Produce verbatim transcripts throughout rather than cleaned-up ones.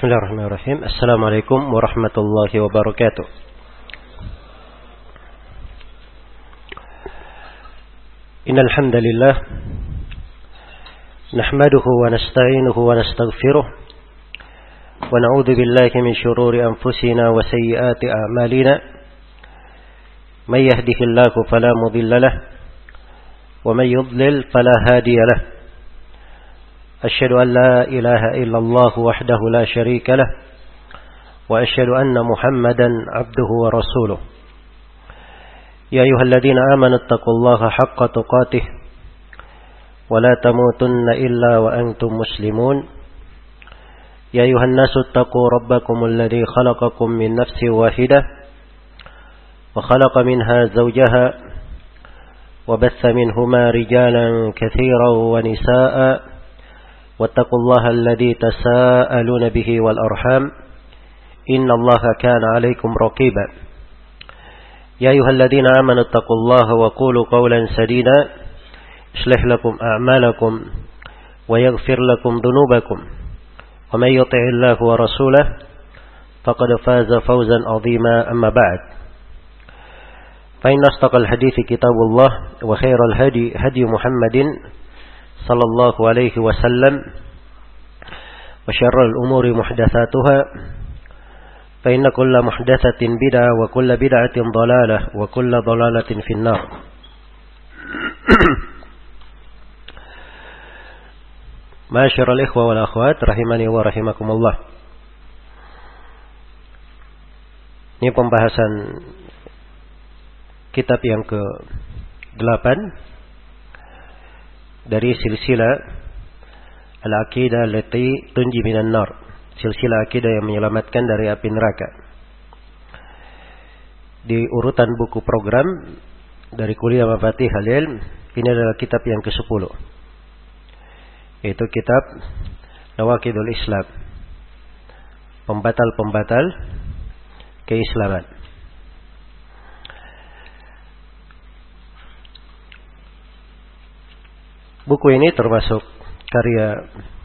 Bismillahirrahmanirrahim. Assalamualaikum warahmatullahi wabarakatuh. Innal hamdalillah nahmaduhu wa nasta'inuhu wa nastaghfiruh wa na'udzu billahi min shururi anfusina wa sayyiati a'malina. May yahdihillahu fala mudilla lahu wa may yudlil fala hadiya lahu. أشهد أن لا إله إلا الله وحده لا شريك له وأشهد أن محمدا عبده ورسوله يا أيها الذين آمنوا اتقوا الله حق تقاته ولا تموتن إلا وأنتم مسلمون يا أيها الناس اتقوا ربكم الذي خلقكم من نفس واحدة وخلق منها زوجها وبث منهما رجالا كثيرا ونساء واتقوا الله الذي تساءلون به والأرحام إن الله كان عليكم رقيبا يا أيها الذين آمنوا اتقوا الله وقولوا قولا سديدا يصلح لكم أعمالكم ويغفر لكم ذنوبكم ومن يطع الله ورسوله فقد فاز فوزا عظيما أما بعد فإن أصدق الحديث كتاب الله وخير الهدي هدي محمد صلى الله عليه وسلم وشر الأمور محدثاتها فإن كل محدثة بدعة وكل بدعة ضلالة وكل ضلالة في النار. معاشر الإخوة والأخوات rahimani wa rahimakumullah. Ini pembahasan kitab yang ke delapan dari silsilah Al-Aqidah allati tunji minan nar, silsilah akidah yang menyelamatkan dari api neraka. Di urutan buku program dari Kuliah Mafatihul Ilm, ini adalah kitab yang kesepuluh, yaitu kitab Nawaqidul Islam, pembatal-pembatal keislaman. Buku ini termasuk karya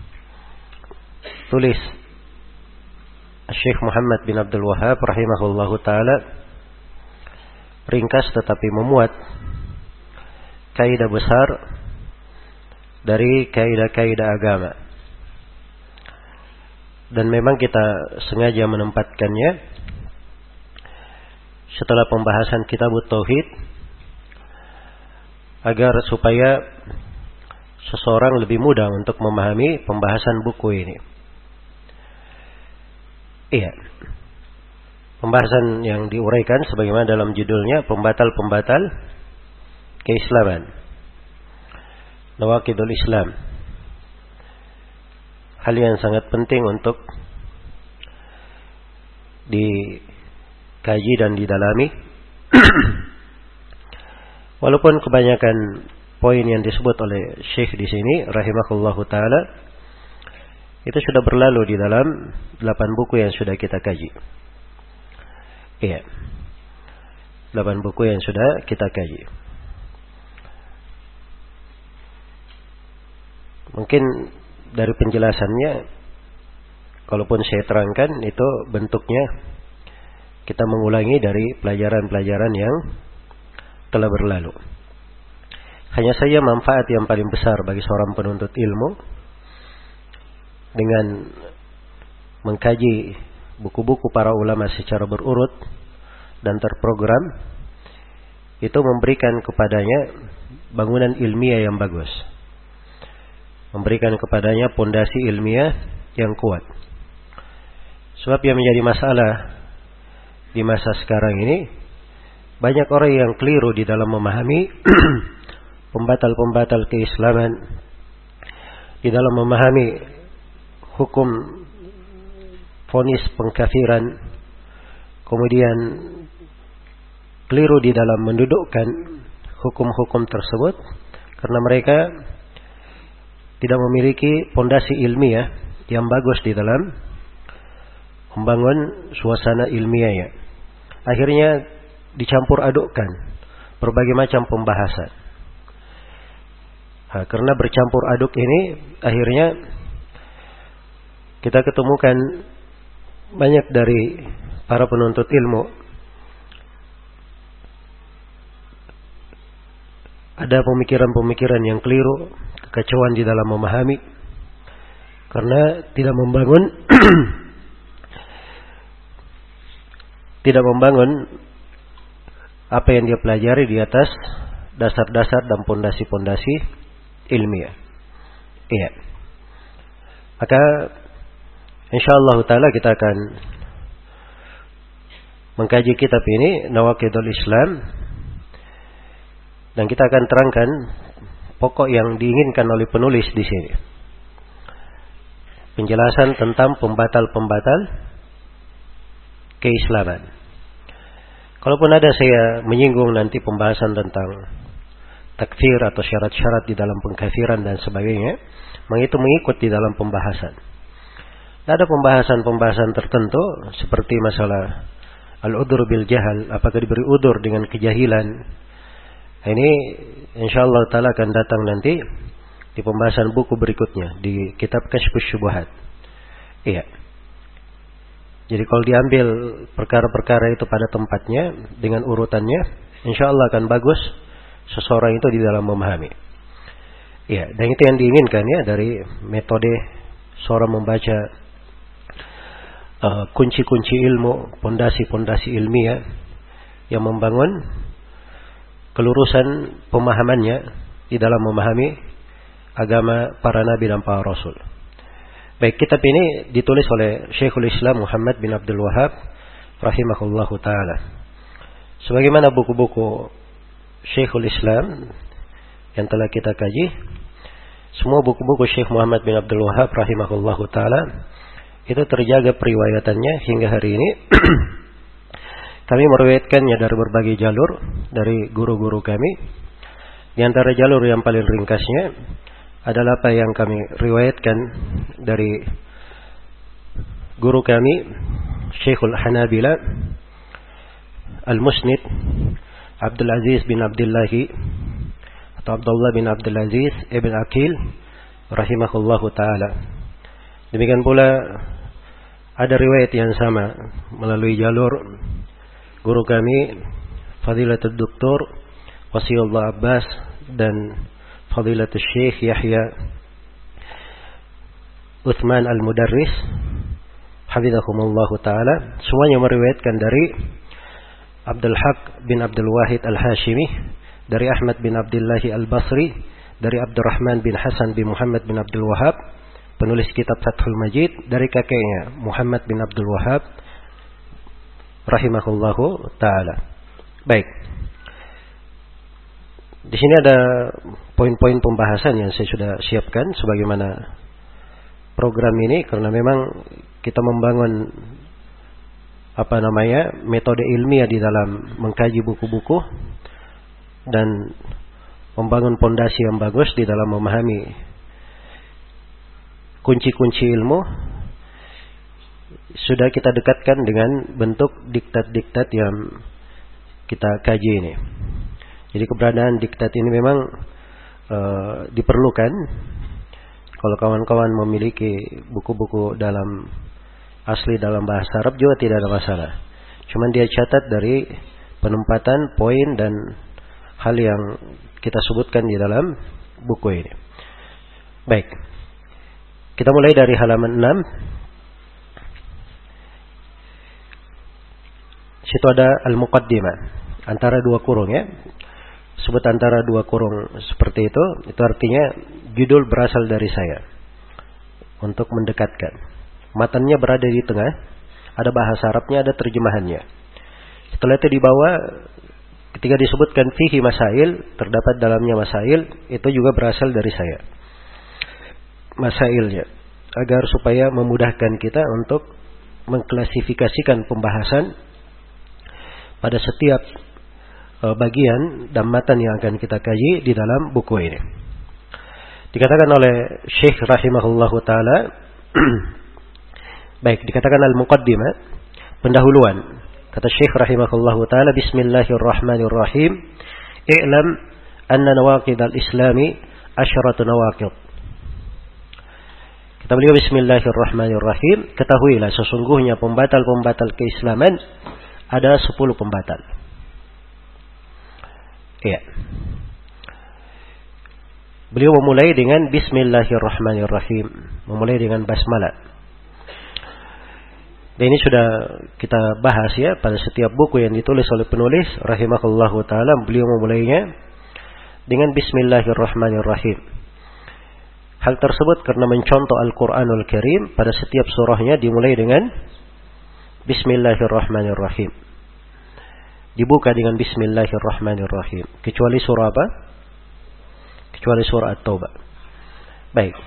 tulis Syekh Muhammad bin Abdul Wahhab rahimahullahu ta'ala, ringkas tetapi memuat kaidah besar dari kaidah-kaidah agama. Dan memang kita sengaja menempatkannya setelah pembahasan Kitabut Tauhid agar supaya seseorang lebih mudah untuk memahami pembahasan buku ini. Iya. Pembahasan yang diuraikan sebagaimana dalam judulnya, pembatal-pembatal keislaman. Nawaqidul Islam. Hal yang sangat penting untuk dikaji dan didalami. Walaupun kebanyakan poin yang disebut oleh Syekh di sini rahimahullahu taala itu sudah berlalu di dalam delapan buku yang sudah kita kaji. Iya. delapan buku yang sudah kita kaji. Mungkin dari penjelasannya, kalaupun saya terangkan, itu bentuknya kita mengulangi dari pelajaran-pelajaran yang telah berlalu. Hanya saja manfaat yang paling besar bagi seorang penuntut ilmu dengan mengkaji buku-buku para ulama secara berurut dan terprogram, itu memberikan kepadanya bangunan ilmiah yang bagus, memberikan kepadanya pondasi ilmiah yang kuat. Sebab yang menjadi masalah di masa sekarang ini, banyak orang yang keliru di dalam memahami pembatal-pembatal keislaman, di dalam memahami hukum vonis pengkafiran, kemudian keliru di dalam mendudukkan hukum-hukum tersebut karena mereka tidak memiliki pondasi ilmiah yang bagus di dalam membangun suasana ilmiahnya. Akhirnya dicampur adukkan berbagai macam pembahasan. Nah, karena bercampur aduk ini, akhirnya kita ketemukan banyak dari para penuntut ilmu ada pemikiran-pemikiran yang keliru, kekacauan di dalam memahami, karena tidak membangun tidak membangun apa yang dia pelajari di atas dasar-dasar dan pondasi-pondasi ilmiah. Iya. Maka insyaallah taala kita akan mengkaji kitab ini, Nawaqidul Islam, dan kita akan terangkan pokok yang diinginkan oleh penulis di sini. Penjelasan tentang pembatal-pembatal keislaman. Kalaupun ada saya menyinggung nanti pembahasan tentang takfir atau syarat-syarat di dalam pengkafiran dan sebagainya, maka itu mengikut di dalam pembahasan. Ada pembahasan-pembahasan tertentu seperti masalah al-udur bil jahal, apakah diberi udur dengan kejahilan. Ini insyaallah taala akan datang nanti di pembahasan buku berikutnya di kitab Kashfus Syubuhat. Iya. Jadi kalau diambil perkara-perkara itu pada tempatnya dengan urutannya, insyaallah akan bagus seseorang itu di dalam memahami. Iya, dan itu yang diinginkan ya dari metode seorang membaca uh, kunci-kunci ilmu, pondasi-pondasi ilmiah yang membangun kelurusan pemahamannya di dalam memahami agama para nabi dan para rasul. Baik, kitab ini ditulis oleh Syekhul Islam Muhammad bin Abdul Wahhab rahimahullahu taala. Sebagaimana buku-buku Syekhul Islam yang telah kita kaji, semua buku-buku Syekh Muhammad bin Abdul Wahhab rahimahullahu taala itu terjaga periwayatannya hingga hari ini. Kami meriwayatkannya dari berbagai jalur dari guru-guru kami. Di antara jalur yang paling ringkasnya adalah apa yang kami riwayatkan dari guru kami Syekhul Hanabila Al-Musnid Abdul Aziz bin Abdullah atau Abdullah bin Abdul Aziz Ibn Aqil rahimahullahu taala. Demikian pula ada riwayat yang sama melalui jalur guru kami Fadilatul Doktor Wasiullah Abbas dan Fadilatul Syekh Yahya Uthman Al-Mudarris hafizahumullah taala. Semuanya meriwayatkan dari Abdul Haq bin Abdul Wahid Al-Hashimi, dari Ahmad bin Abdullah Al-Basri, dari Abdurrahman bin Hasan bin Muhammad bin Abdul Wahhab, penulis kitab Fathul Majid, dari kakeknya Muhammad bin Abdul Wahhab rahimahullahu taala. Baik. Di sini ada poin-poin pembahasan yang saya sudah siapkan sebagaimana program ini, karena memang kita membangun apa namanya metode ilmiah di dalam mengkaji buku-buku dan membangun pondasi yang bagus di dalam memahami kunci-kunci ilmu. Sudah kita dekatkan dengan bentuk diktat-diktat yang kita kaji ini. Jadi keberadaan diktat ini memang uh, diperlukan. Kalau kawan-kawan memiliki buku-buku dalam asli dalam bahasa Arab juga tidak ada masalah. Cuman dia catat dari penempatan poin dan hal yang kita sebutkan di dalam buku ini. Baik. Kita mulai dari halaman enam. Situ ada al-muqaddimah, antara dua kurung ya. Sebut antara dua kurung seperti itu, itu artinya judul berasal dari saya untuk mendekatkan. Matanya berada di tengah, ada bahasa Arabnya, ada terjemahannya. Setelah itu di bawah ketika disebutkan fihi masail, terdapat dalamnya masail, itu juga berasal dari saya. Masailnya, agar supaya memudahkan kita untuk mengklasifikasikan pembahasan pada setiap bagian dan matan yang akan kita kaji di dalam buku ini. Dikatakan oleh Syekh rahimahullahu taala baik, dikatakan al-muqaddimah, pendahuluan. Kata Syekh rahimahullahu taala, bismillahirrahmanirrahim, i'lam anna nawaqid al-islami asyratu nawaqid. Kata beliau, bismillahirrahmanirrahim, ketahuilah sesungguhnya pembatal-pembatal keislaman ada sepuluh pembatal. Iya. Beliau memulai dengan bismillahirrahmanirrahim, memulai dengan basmalah. Dan ini sudah kita bahas ya pada setiap buku yang ditulis oleh penulis rahimahullahu taala, beliau memulainya dengan bismillahirrahmanirrahim. Hal tersebut karena mencontoh Al-Quranul Karim pada setiap surahnya dimulai dengan bismillahirrahmanirrahim. Dibuka dengan bismillahirrahmanirrahim. Kecuali surah apa? Kecuali surah At-Taubah. Baik.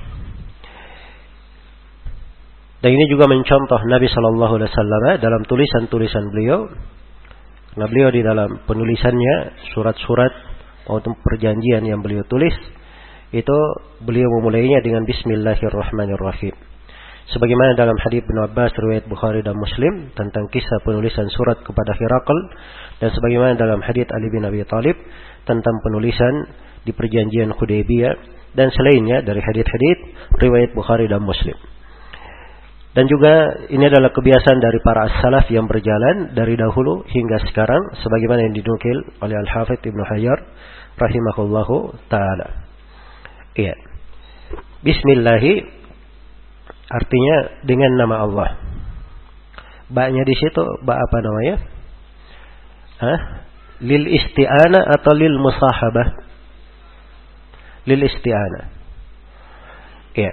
Dan ini juga mencontoh Nabi Sallallahu Alaihi Wasallam dalam tulisan-tulisan beliau. Karena beliau di dalam penulisannya surat-surat maupun perjanjian yang beliau tulis, itu beliau memulainya dengan bismillahirrahmanirrahim. Sebagaimana dalam hadits Ibnu Abbas riwayat Bukhari dan Muslim tentang kisah penulisan surat kepada Herakl, dan sebagaimana dalam hadits Ali bin Abi Thalib tentang penulisan di perjanjian Hudaybiyah, dan selainnya dari hadits-hadits riwayat Bukhari dan Muslim. Dan juga ini adalah kebiasaan dari para as-salaf yang berjalan dari dahulu hingga sekarang, sebagaimana yang dinukil oleh Al-Hafidz Ibnu Hajar rahimahullahu taala. Iya. Bismillahi artinya dengan nama Allah. Ba-nya di situ ba apa namanya? Hah? Lil isti'anah atau lil musahabah? Lil isti'anah. Iya.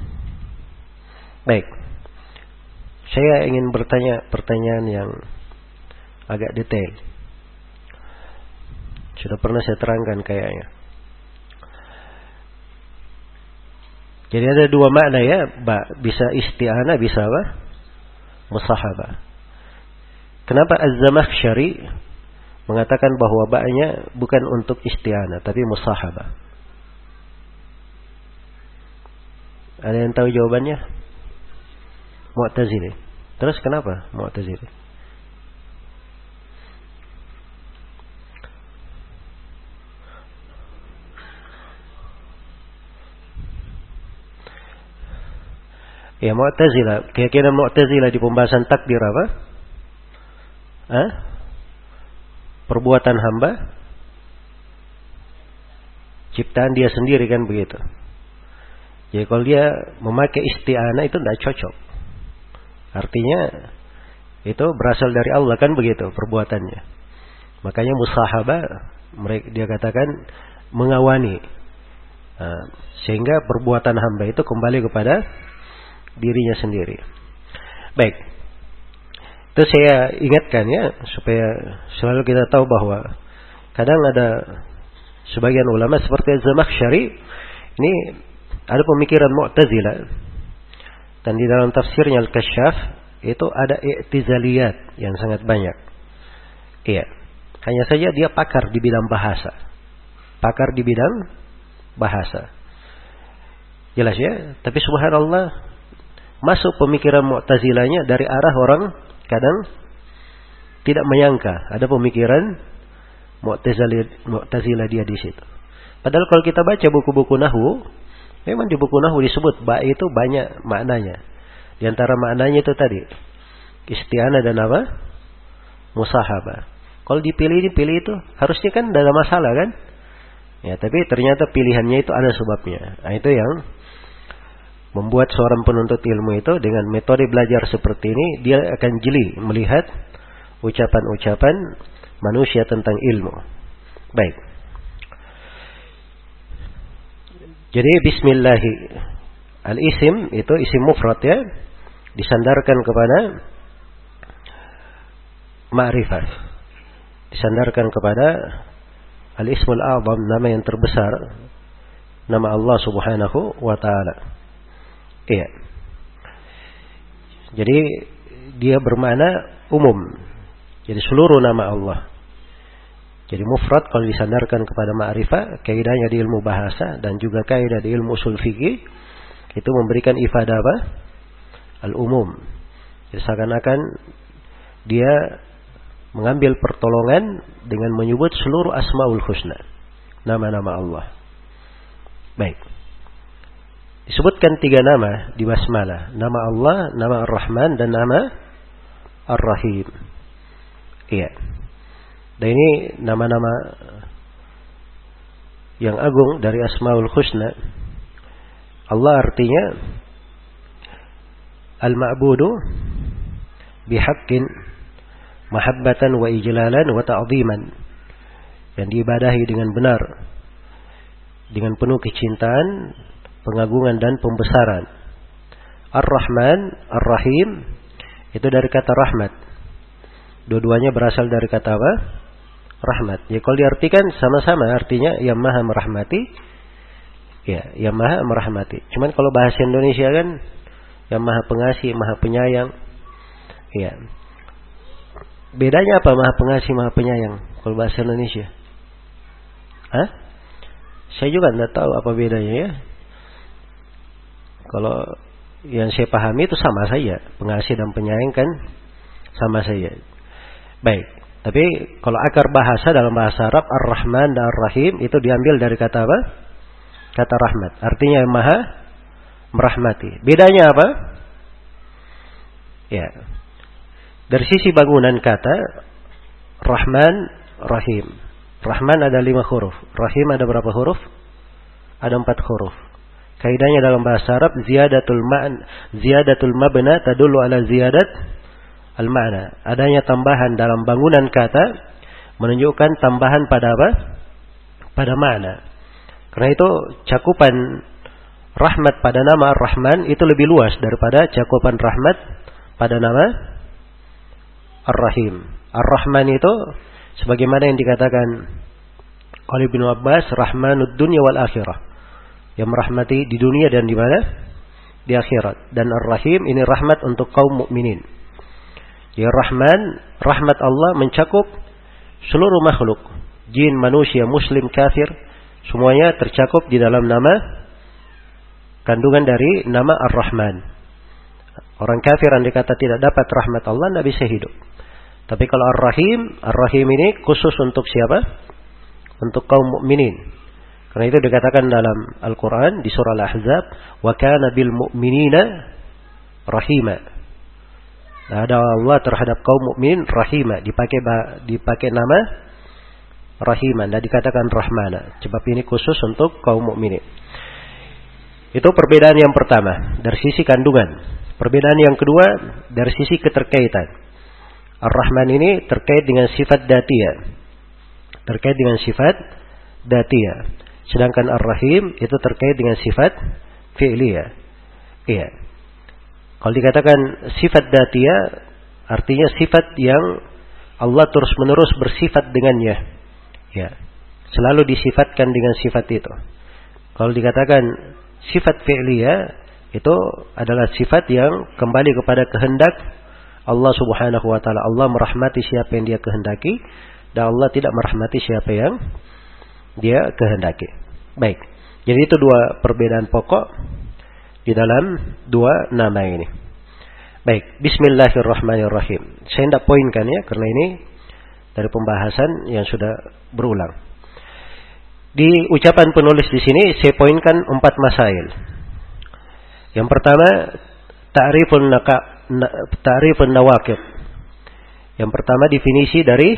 Baik. Saya ingin bertanya pertanyaan yang agak detail. Sudah pernah saya terangkan kayaknya. Jadi ada dua makna ya, ba, bisa isti'anah, bisa apa? Musahabah. Kenapa Az-Zamakhsyari mengatakan bahwa ba'nya bukan untuk isti'anah tapi musahabah? Ada yang tahu jawabannya? Mu'tazili. Terus kenapa Mu'tazili? Ya, Mu'tazilah, keyakinan Mu'tazilah di pembahasan takdir apa? Hah? Perbuatan hamba, ciptaan dia sendiri kan begitu. Jadi kalau dia memakai isti'anah itu tidak cocok. Artinya itu berasal dari Allah kan begitu perbuatannya. Makanya musahabah mereka dia katakan mengawani. Nah, sehingga perbuatan hamba itu kembali kepada dirinya sendiri. Baik. Itu saya ingatkan ya supaya selalu kita tahu bahwa kadang ada sebagian ulama seperti Az-Zamakhsyari ini ada pemikiran Mu'tazilah, dan di dalam tafsirnya Al-Kasyaf itu ada i'tizaliyat yang sangat banyak. Iya. Hanya saja dia pakar di bidang bahasa. Pakar di bidang bahasa. Jelas ya? Tapi subhanallah masuk pemikiran Mu'tazilahnya dari arah orang kadang tidak menyangka ada pemikiran Mu'tazilah, Mu'tazilah dia di situ. Padahal kalau kita baca buku-buku nahwu, memang di buku nahwu disebut ba itu banyak maknanya. Di antara maknanya itu tadi isti'anah dan apa? Musahabah. Kalau dipilih dipilih itu harusnya kan tidak ada masalah kan? Ya, tapi ternyata pilihannya itu ada sebabnya. Nah, itu yang membuat seorang penuntut ilmu itu dengan metode belajar seperti ini, dia akan jeli melihat ucapan-ucapan manusia tentang ilmu. Baik. Jadi bismillahi al-isim itu isim mufrad ya, disandarkan kepada ma'rifah. Disandarkan kepada al-ismul a'zam, nama yang terbesar, nama Allah Subhanahu wa taala. Iya. Jadi dia bermakna umum. Jadi seluruh nama Allah. Jadi mufrad kalau disandarkan kepada ma'rifah, kaidahnya di ilmu bahasa dan juga kaidah di ilmu usul fikih itu memberikan ifadah apa? Al-umum. Jadi seakan-akan dia mengambil pertolongan dengan menyebut seluruh asmaul husna, nama-nama Allah. Baik. Disebutkan tiga nama di basmalah. Nama Allah, nama Ar-Rahman, dan nama Ar-Rahim. Iya. Dan ini nama-nama yang agung dari Asmaul Husna. Allah artinya Al-Ma'budu bihaqqin mahabbatan wa ijlalan wa ta'ziman. Yang diibadahi dengan benar, dengan penuh kecintaan, pengagungan dan pembesaran. Ar-Rahman, Ar-Rahim itu dari kata rahmat. Dua-duanya berasal dari kata apa? Rahmat. Ya, kalau diartikan sama-sama artinya yang maha merahmati. Ya, yang maha merahmati. Cuman kalau bahasa Indonesia kan yang maha pengasih, maha penyayang. Ya. Bedanya apa maha pengasih, maha penyayang kalau bahasa Indonesia? Hah? Saya juga tidak tahu apa bedanya ya. Kalau yang saya pahami itu sama saja, pengasih dan penyayang kan sama saja. Baik, tapi kalau akar bahasa dalam bahasa Arab Ar-Rahman dan Ar-Rahim itu diambil dari kata apa? Kata rahmat. Artinya yang maha merahmati. Bedanya apa? Ya. Dari sisi bangunan kata Rahman, Rahim. Rahman ada lima huruf. Rahim ada berapa huruf? Ada empat huruf. Kaidahnya dalam bahasa Arab ziyadatul ma'an, ziyadatul mabna tadullu ala ziyadat al-ma'na. Adanya tambahan dalam bangunan kata menunjukkan tambahan pada apa? Pada makna. Karena itu cakupan rahmat pada nama Ar-Rahman itu lebih luas daripada cakupan rahmat pada nama Ar-Rahim. Ar-Rahman itu sebagaimana yang dikatakan oleh Ibnu Abbas, Rahmanud dunya wal akhirah. Yang merahmati di dunia dan di mana? Di akhirat. Dan Ar-Rahim ini rahmat untuk kaum mukminin. Ya, Rahman, rahmat Allah mencakup seluruh makhluk. Jin, manusia, muslim, kafir. Semuanya tercakup di dalam nama, kandungan dari nama Ar-Rahman. Orang kafir andai kata tidak dapat rahmat Allah, tidak bisa hidup. Tapi kalau Ar-Rahim, Ar-Rahim ini khusus untuk siapa? Untuk kaum mukminin. Karena itu dikatakan dalam Al-Quran di surah Al-Ahzab, wa kana bil mu'minina rahima. Nah, ada Allah terhadap kaum mukminin rahima, dipakai dipakai nama rahima, dan dikatakan rahmana. Sebab ini khusus untuk kaum mukminin. Itu perbedaan yang pertama dari sisi kandungan. Perbedaan yang kedua dari sisi keterkaitan. Ar-Rahman ini terkait dengan sifat datiyah. Terkait dengan sifat datiyah. Sedangkan Ar-Rahim itu terkait dengan sifat fi'liyah. Iya. Kalau dikatakan sifat datiyah, artinya sifat yang Allah terus-menerus bersifat dengannya. Ya. Selalu disifatkan dengan sifat itu. Kalau dikatakan sifat fi'liyah, itu adalah sifat yang kembali kepada kehendak Allah subhanahu wa ta'ala. Allah merahmati siapa yang dia kehendaki, dan Allah tidak merahmati siapa yang dia kehendaki. Baik. Jadi itu dua perbedaan pokok di dalam dua nama ini. Baik. Bismillahirrahmanirrahim. Saya tidak poinkan ya, karena ini dari pembahasan yang sudah berulang. Di ucapan penulis di sini saya poinkan empat masail. Yang pertama, ta'rifun naqa Ta'rifun nawaqid. Yang pertama definisi dari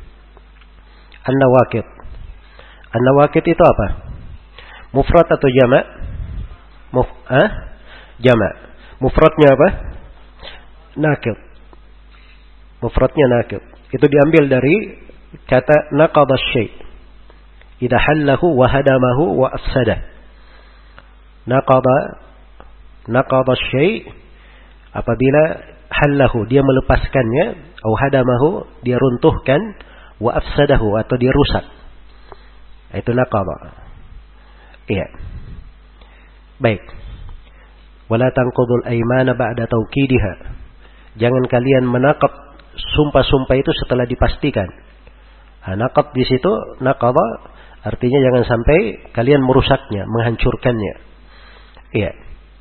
an-nawaqid. An-nawaqid itu apa? Mufrad atau jama'? Muf, ah? Jama'. Mufradnya apa? Naqid. Mufradnya naqid. Itu diambil dari kata naqadha syai'. Idza hallahu wa hadamahu wa afsada. Naqadha naqadha syai' apabila hallahu dia melepaskannya, au hadamahu dia runtuhkan, wa afsadahu atau dia rusak. Itu naqadha. Iya. Baik. Wala tanqudul aymana ba'da tawkidiha. Jangan kalian menaqad sumpah-sumpah itu setelah dipastikan. Nah, naqad di situ naqadha artinya jangan sampai kalian merusaknya, menghancurkannya. Iya.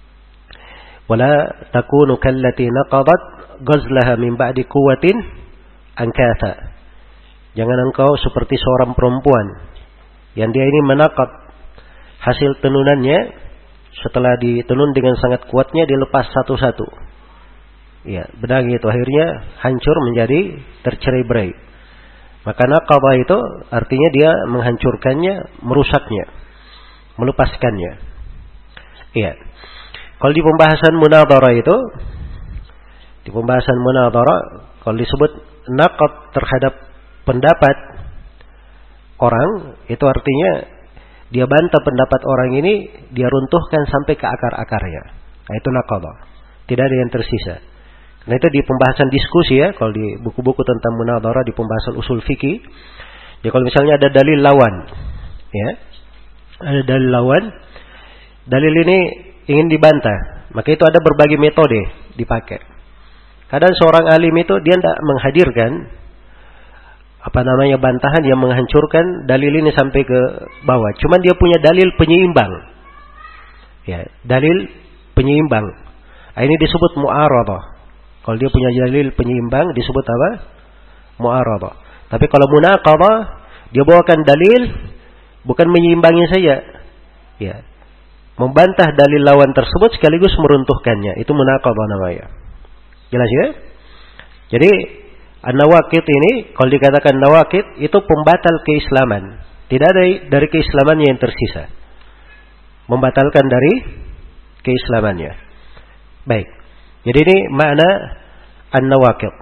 Wala takunu kallati naqadat ghazlaha min ba'di quwwatin ankatha. Jangan engkau seperti seorang perempuan yang dia ini menaqad hasil tenunannya setelah ditenun dengan sangat kuatnya dilepas satu-satu. Ya, benang itu akhirnya hancur menjadi tercerai-berai. Maka naqadha itu artinya dia menghancurkannya, merusaknya, melepaskannya. Iya. Kalau di pembahasan munadharah itu, di pembahasan munadharah kalau disebut naqad terhadap pendapat orang, itu artinya dia bantah pendapat orang ini, dia runtuhkan sampai ke akar-akarnya. Nah, itu naqadha. Tidak ada yang tersisa. Nah, itu di pembahasan diskusi ya, kalau di buku-buku tentang munadharah, di pembahasan usul fikih. Ya, kalau misalnya ada dalil lawan, ya, ada dalil lawan, dalil ini ingin dibantah, maka itu ada berbagai metode dipakai. Kadang seorang alim itu dia tidak menghadirkan apa namanya bantahan yang menghancurkan dalil ini sampai ke bawah. Cuman dia punya dalil penyeimbang. Ya, dalil penyeimbang. Nah, ini disebut mu'aradhah. Kalau dia punya dalil penyeimbang disebut apa? Mu'aradhah. Tapi kalau munaqadhah, dia bawakan dalil bukan menyeimbangi saja. Ya. Membantah dalil lawan tersebut sekaligus meruntuhkannya. Itu munaqadhah namanya. Jelas ya? Jadi an-nawaqid ini kalau dikatakan nawaqid itu pembatal keislaman. Tidak ada dari keislamannya yang tersisa. Membatalkan dari keislamannya. Baik. Jadi ini makna an-nawaqid.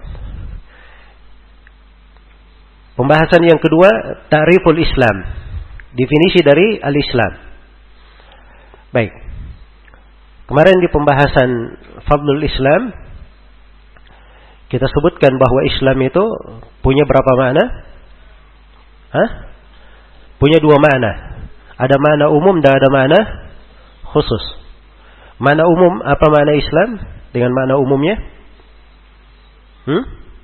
Pembahasan yang kedua, ta'riful Islam. Definisi dari al-Islam. Baik. Kemarin di pembahasan fadlul Islam kita sebutkan bahwa Islam itu punya berapa makna? Hah? Punya dua makna. Ada makna umum dan ada makna khusus. Makna umum, apa makna Islam? Dengan makna umumnya? Hmm?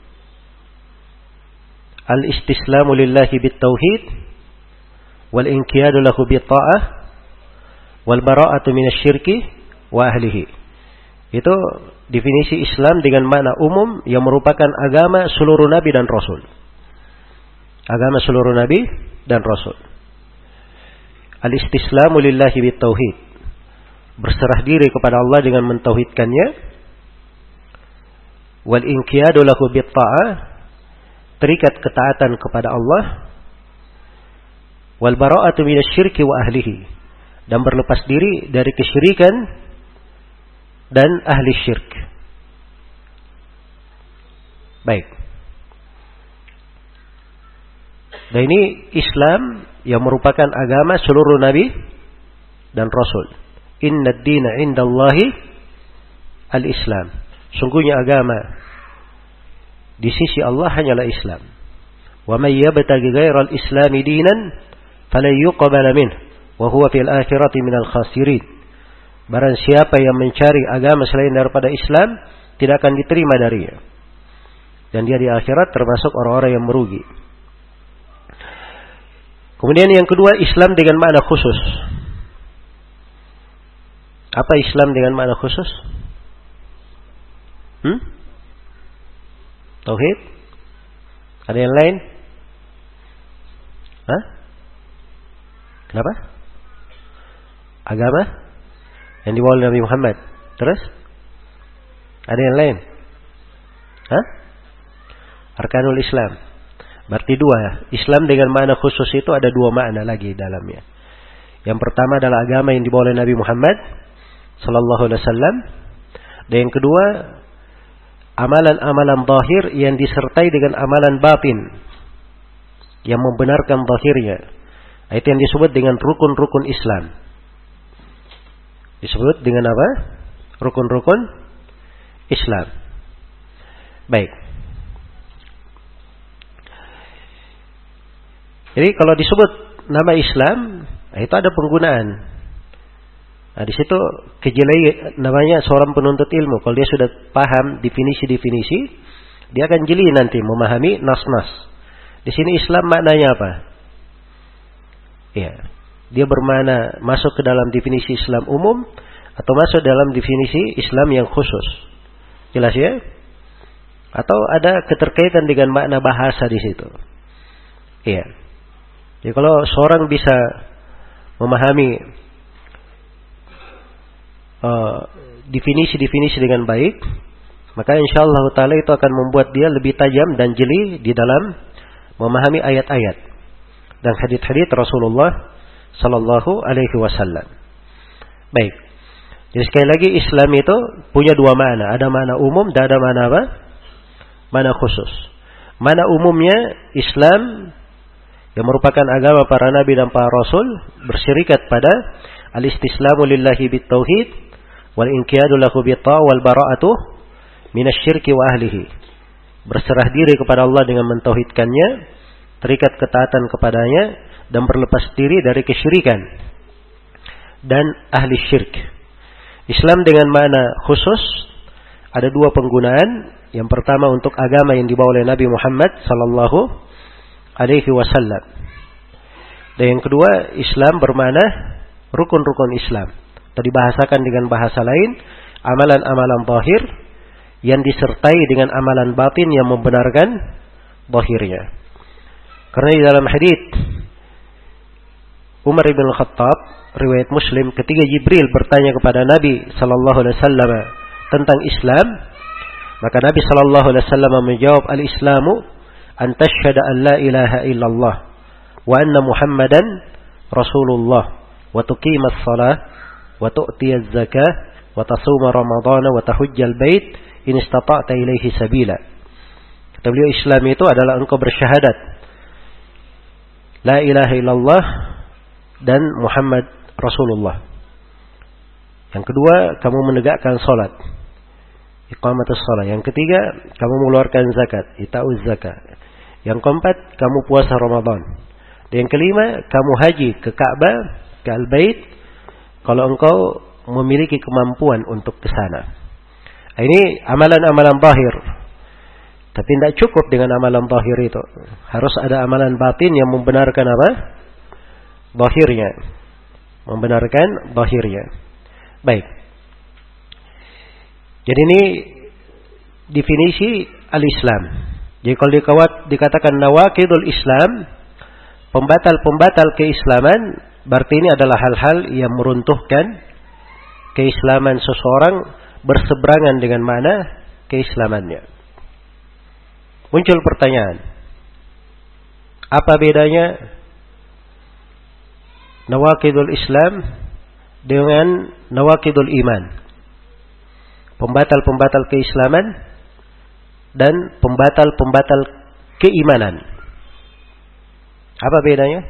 Al-istislamu lillahi bit-tauhid wal inqiyadu lahu bit-ta'ah wal bara'atu minasyirki wa ahlihi. Itu definisi Islam dengan makna umum yang merupakan agama seluruh nabi dan rasul. Agama seluruh nabi dan rasul. Al-istislamu lillahi bit-tauhid. Berserah diri kepada Allah dengan mentauhidkannya. Wal inqiyadu lahu bit-ta'ah, terikat ketaatan kepada Allah. Wal bara'atu minasyirki wa ahlihi, dan berlepas diri dari kesyirikan dan ahli syirk. Baik. Dan ini Islam yang merupakan agama seluruh nabi dan rasul. Inna ad-dina 'indallahi al-Islam. Sungguhnya agama di sisi Allah hanyalah Islam. Wa may yabtaghi ghairal islami dinan falan yuqbala minhu wa huwa fil akhirati minal khasirin. Barang siapa yang mencari agama selain daripada Islam, tidak akan diterima darinya. Dan dia di akhirat termasuk orang-orang yang merugi. Kemudian yang kedua, Islam dengan makna khusus. Apa Islam dengan makna khusus? Hmm? Tauhid? Ada yang lain? Hah? Kenapa? Agama yang dibawa oleh Nabi Muhammad. Terus? Ada yang lain? Hah? Arkanul Islam. Berarti dua. Islam dengan makna khusus itu ada dua makna lagi dalamnya. Yang pertama adalah agama yang dibawa oleh Nabi Muhammad sallallahu alaihi wasallam. Dan yang kedua, amalan-amalan zahir yang disertai dengan amalan batin yang membenarkan zahirnya. Itu yang disebut dengan rukun-rukun Islam. Disebut dengan apa? Rukun-rukun Islam. Baik. Jadi kalau disebut nama Islam, itu ada penggunaan. Nah, di situ kejeli namanya seorang penuntut ilmu. Kalau dia sudah paham definisi-definisi, dia akan jeli nanti memahami nas-nas. Di sini Islam maknanya apa? Ya, dia bermakna masuk ke dalam definisi Islam umum atau masuk dalam definisi Islam yang khusus. Jelas ya? Atau ada keterkaitan dengan makna bahasa di situ. Iya. Jadi kalau seorang bisa memahami uh, definisi-definisi dengan baik, maka insyaallah taala itu akan membuat dia lebih tajam dan jeli di dalam memahami ayat-ayat dan hadits-hadits Rasulullah sallallahu alaihi wasallam. Baik. Jadi sekali lagi Islam itu punya dua makna, ada makna umum dan ada makna apa? Makna khusus. Makna umumnya Islam yang merupakan agama para nabi dan para rasul berserikat pada al-istislamu lillahi bitauhid wal inqiyadu lahu bitta wal bara'atu minasyirki wa ahlihi. Berserah diri kepada Allah dengan mentauhidkannya, terikat ketaatan kepadanya dan berlepas diri dari kesyirikan dan ahli syirk. Islam dengan makna khusus ada dua penggunaan. Yang pertama untuk agama yang dibawa oleh Nabi Muhammad sallallahu alaihi wasallam. Dan yang kedua, Islam bermakna rukun-rukun Islam. Tadi dibahasakan dengan bahasa lain, amalan-amalan zahir yang disertai dengan amalan batin yang membenarkan zahirnya. Karena di dalam hadits Umar bin Khattab, riwayat Muslim, ketika Jibril bertanya kepada Nabi sallallahu alaihi wasallam tentang Islam, maka Nabi sallallahu alaihi wasallam menjawab, "Al-Islamu an tashhada an la ilaha illallah wa anna Muhammadan Rasulullah wa tuqimas shalah wa tu'tiyaz zakah wa tasuma ramadhana wa tahujjal bait in istata'ta ilaihi sabila." Kata beliau, Islam itu adalah engkau bersyahadat la ilaha illallah dan Muhammad Rasulullah. Yang kedua, kamu menegakkan salat, iqamatus shalah. Yang ketiga, kamu mengeluarkan zakat, ita'uz zakat. Yang keempat, kamu puasa Ramadan. Dan yang kelima, kamu haji ke Ka'bah, ke Al-Bait, kalau engkau memiliki kemampuan untuk ke sana. Ini amalan-amalan zahir. Tapi tidak cukup dengan amalan zahir itu. Harus ada amalan batin yang membenarkan apa? Zahirnya. Membenarkan zahirnya. Baik. Jadi ini definisi al-Islam. Jadi kalau dikatakan nawaqidul Islam, pembatal-pembatal keislaman, berarti ini adalah hal-hal yang meruntuhkan keislaman seseorang berseberangan dengan mana keislamannya. Muncul pertanyaan, apa bedanya nawaqidul Islam dengan nawaqidul iman? Pembatal-pembatal keislaman dan pembatal-pembatal keimanan. Apa bedanya?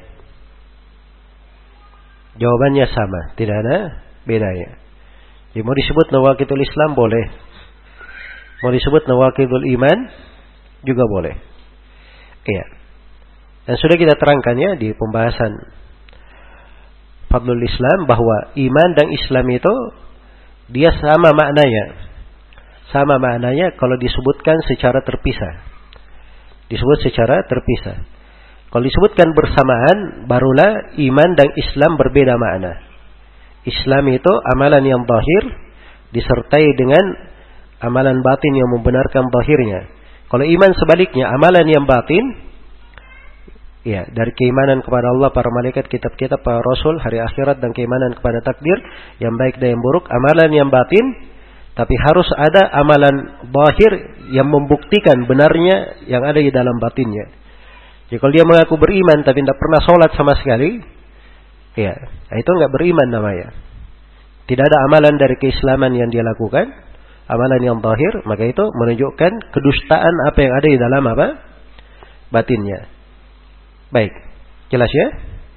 Jawabannya sama, tidak ada bedanya. Jadi mau disebut nawaqidul Islam boleh, mau disebut nawaqidul iman juga boleh. Iya. Dan sudah kita terangkan ya di pembahasan Fadlul Islam bahwa iman dan Islam itu dia sama maknanya. Sama maknanya kalau disebutkan secara terpisah. Disebut secara terpisah. Kalau disebutkan bersamaan, barulah iman dan Islam berbeda makna. Islam itu amalan yang zahir disertai dengan amalan batin yang membenarkan zahirnya. Kalau iman sebaliknya, amalan yang batin, ya, dari keimanan kepada Allah, para malaikat, kitab-kitab, para rasul, hari akhirat, dan keimanan kepada takdir yang baik dan yang buruk, amalan yang batin. Tapi harus ada amalan zahir yang membuktikan benarnya yang ada di dalam batinnya. Jadi kalau dia mengaku beriman tapi tidak pernah sholat sama sekali, ya, itu enggak beriman namanya. Tidak ada amalan dari keislaman yang dia lakukan, amalan yang zahir, maka itu menunjukkan kedustaan apa yang ada di dalam apa? Batinnya. Baik, jelas ya?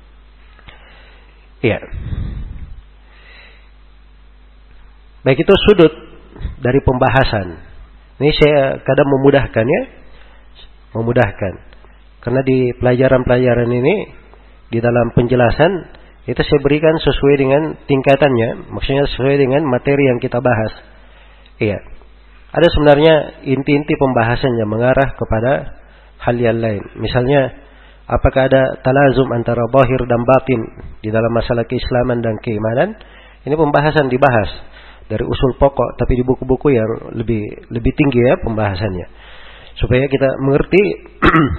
Iya. Baik, itu sudut dari pembahasan. Ini saya kadang memudahkan ya, memudahkan. Karena di pelajaran-pelajaran ini, di dalam penjelasan, itu saya berikan sesuai dengan tingkatannya. Maksudnya sesuai dengan materi yang kita bahas. Iya. Ada sebenarnya inti-inti pembahasan yang mengarah kepada hal yang lain. Misalnya, apakah ada talazum antara zahir dan batin di dalam masalah keislaman dan keimanan? Ini pembahasan dibahas dari usul pokok, tapi di buku-buku yang lebih lebih tinggi ya pembahasannya, supaya kita mengerti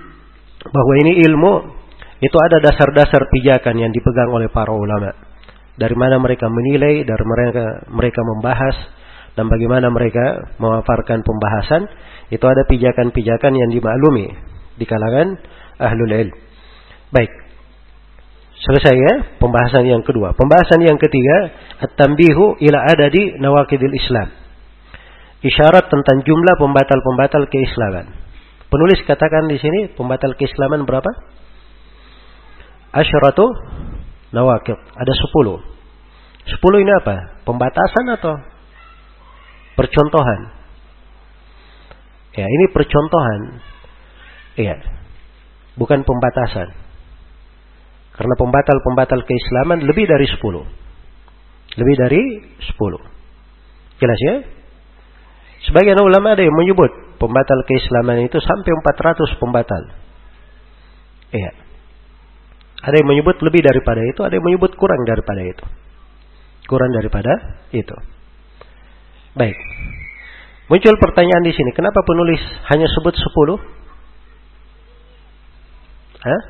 bahwa ini ilmu itu ada dasar-dasar pijakan yang dipegang oleh para ulama. dari mana mereka menilai, dari mereka mereka membahas, dan bagaimana mereka memaparkan pembahasan. Itu ada pijakan-pijakan yang dimaklumi di kalangan ahlul ilm. Baik, selesai ya pembahasan yang kedua. Pembahasan yang ketiga, at-tanbihu ila adadi nawaqidil Islam. Isyarat tentang jumlah pembatal-pembatal keislaman. Penulis katakan di sini pembatal keislaman berapa? Asyratu nawaqid. Ada sepuluh. Sepuluh ini apa? Pembatasan atau percontohan? Ya, ini percontohan. Iya. Bukan pembatasan. Karena pembatal-pembatal keislaman lebih dari sepuluh. Lebih dari sepuluh. Jelas ya? Sebagian ulama ada yang menyebut pembatal keislaman itu sampai empat ratus pembatal. Iya. Ada yang menyebut lebih daripada itu, ada yang menyebut kurang daripada itu. Kurang daripada itu. Baik. Muncul pertanyaan di sini, kenapa penulis hanya sebut sepuluh? Hah?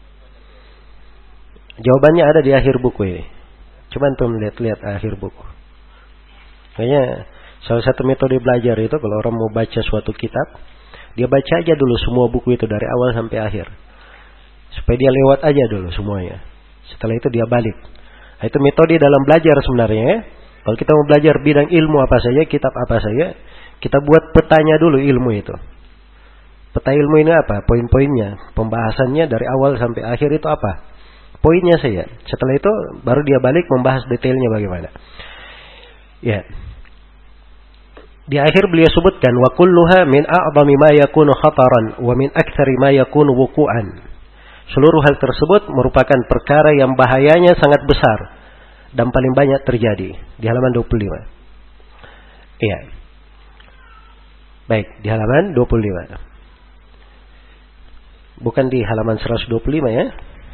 Jawabannya ada di akhir buku ini. Coba antum lihat-lihat akhir buku. Kayaknya salah satu metode belajar itu kalau orang mau baca suatu kitab, dia baca aja dulu semua buku itu dari awal sampai akhir. Supaya dia lewat aja dulu semuanya. Setelah itu dia balik. Nah, itu metode dalam belajar sebenarnya ya. Kalau kita mau belajar bidang ilmu apa saja, kitab apa saja, kita buat petanya dulu ilmu itu. Peta ilmu ini apa? Poin-poinnya, pembahasannya dari awal sampai akhir itu apa? Poinnya saja. Setelah itu baru dia balik membahas detailnya bagaimana. Ya. Di akhir beliau sebutkan wa kulluha min a'zami ma yakunu khataran wa min aktsari ma yakunu wuqu'an. Seluruh hal tersebut merupakan perkara yang bahayanya sangat besar dan paling banyak terjadi. Di halaman dua puluh lima. Iya. Baik, di halaman dua puluh lima. Bukan di halaman seratus dua puluh lima ya.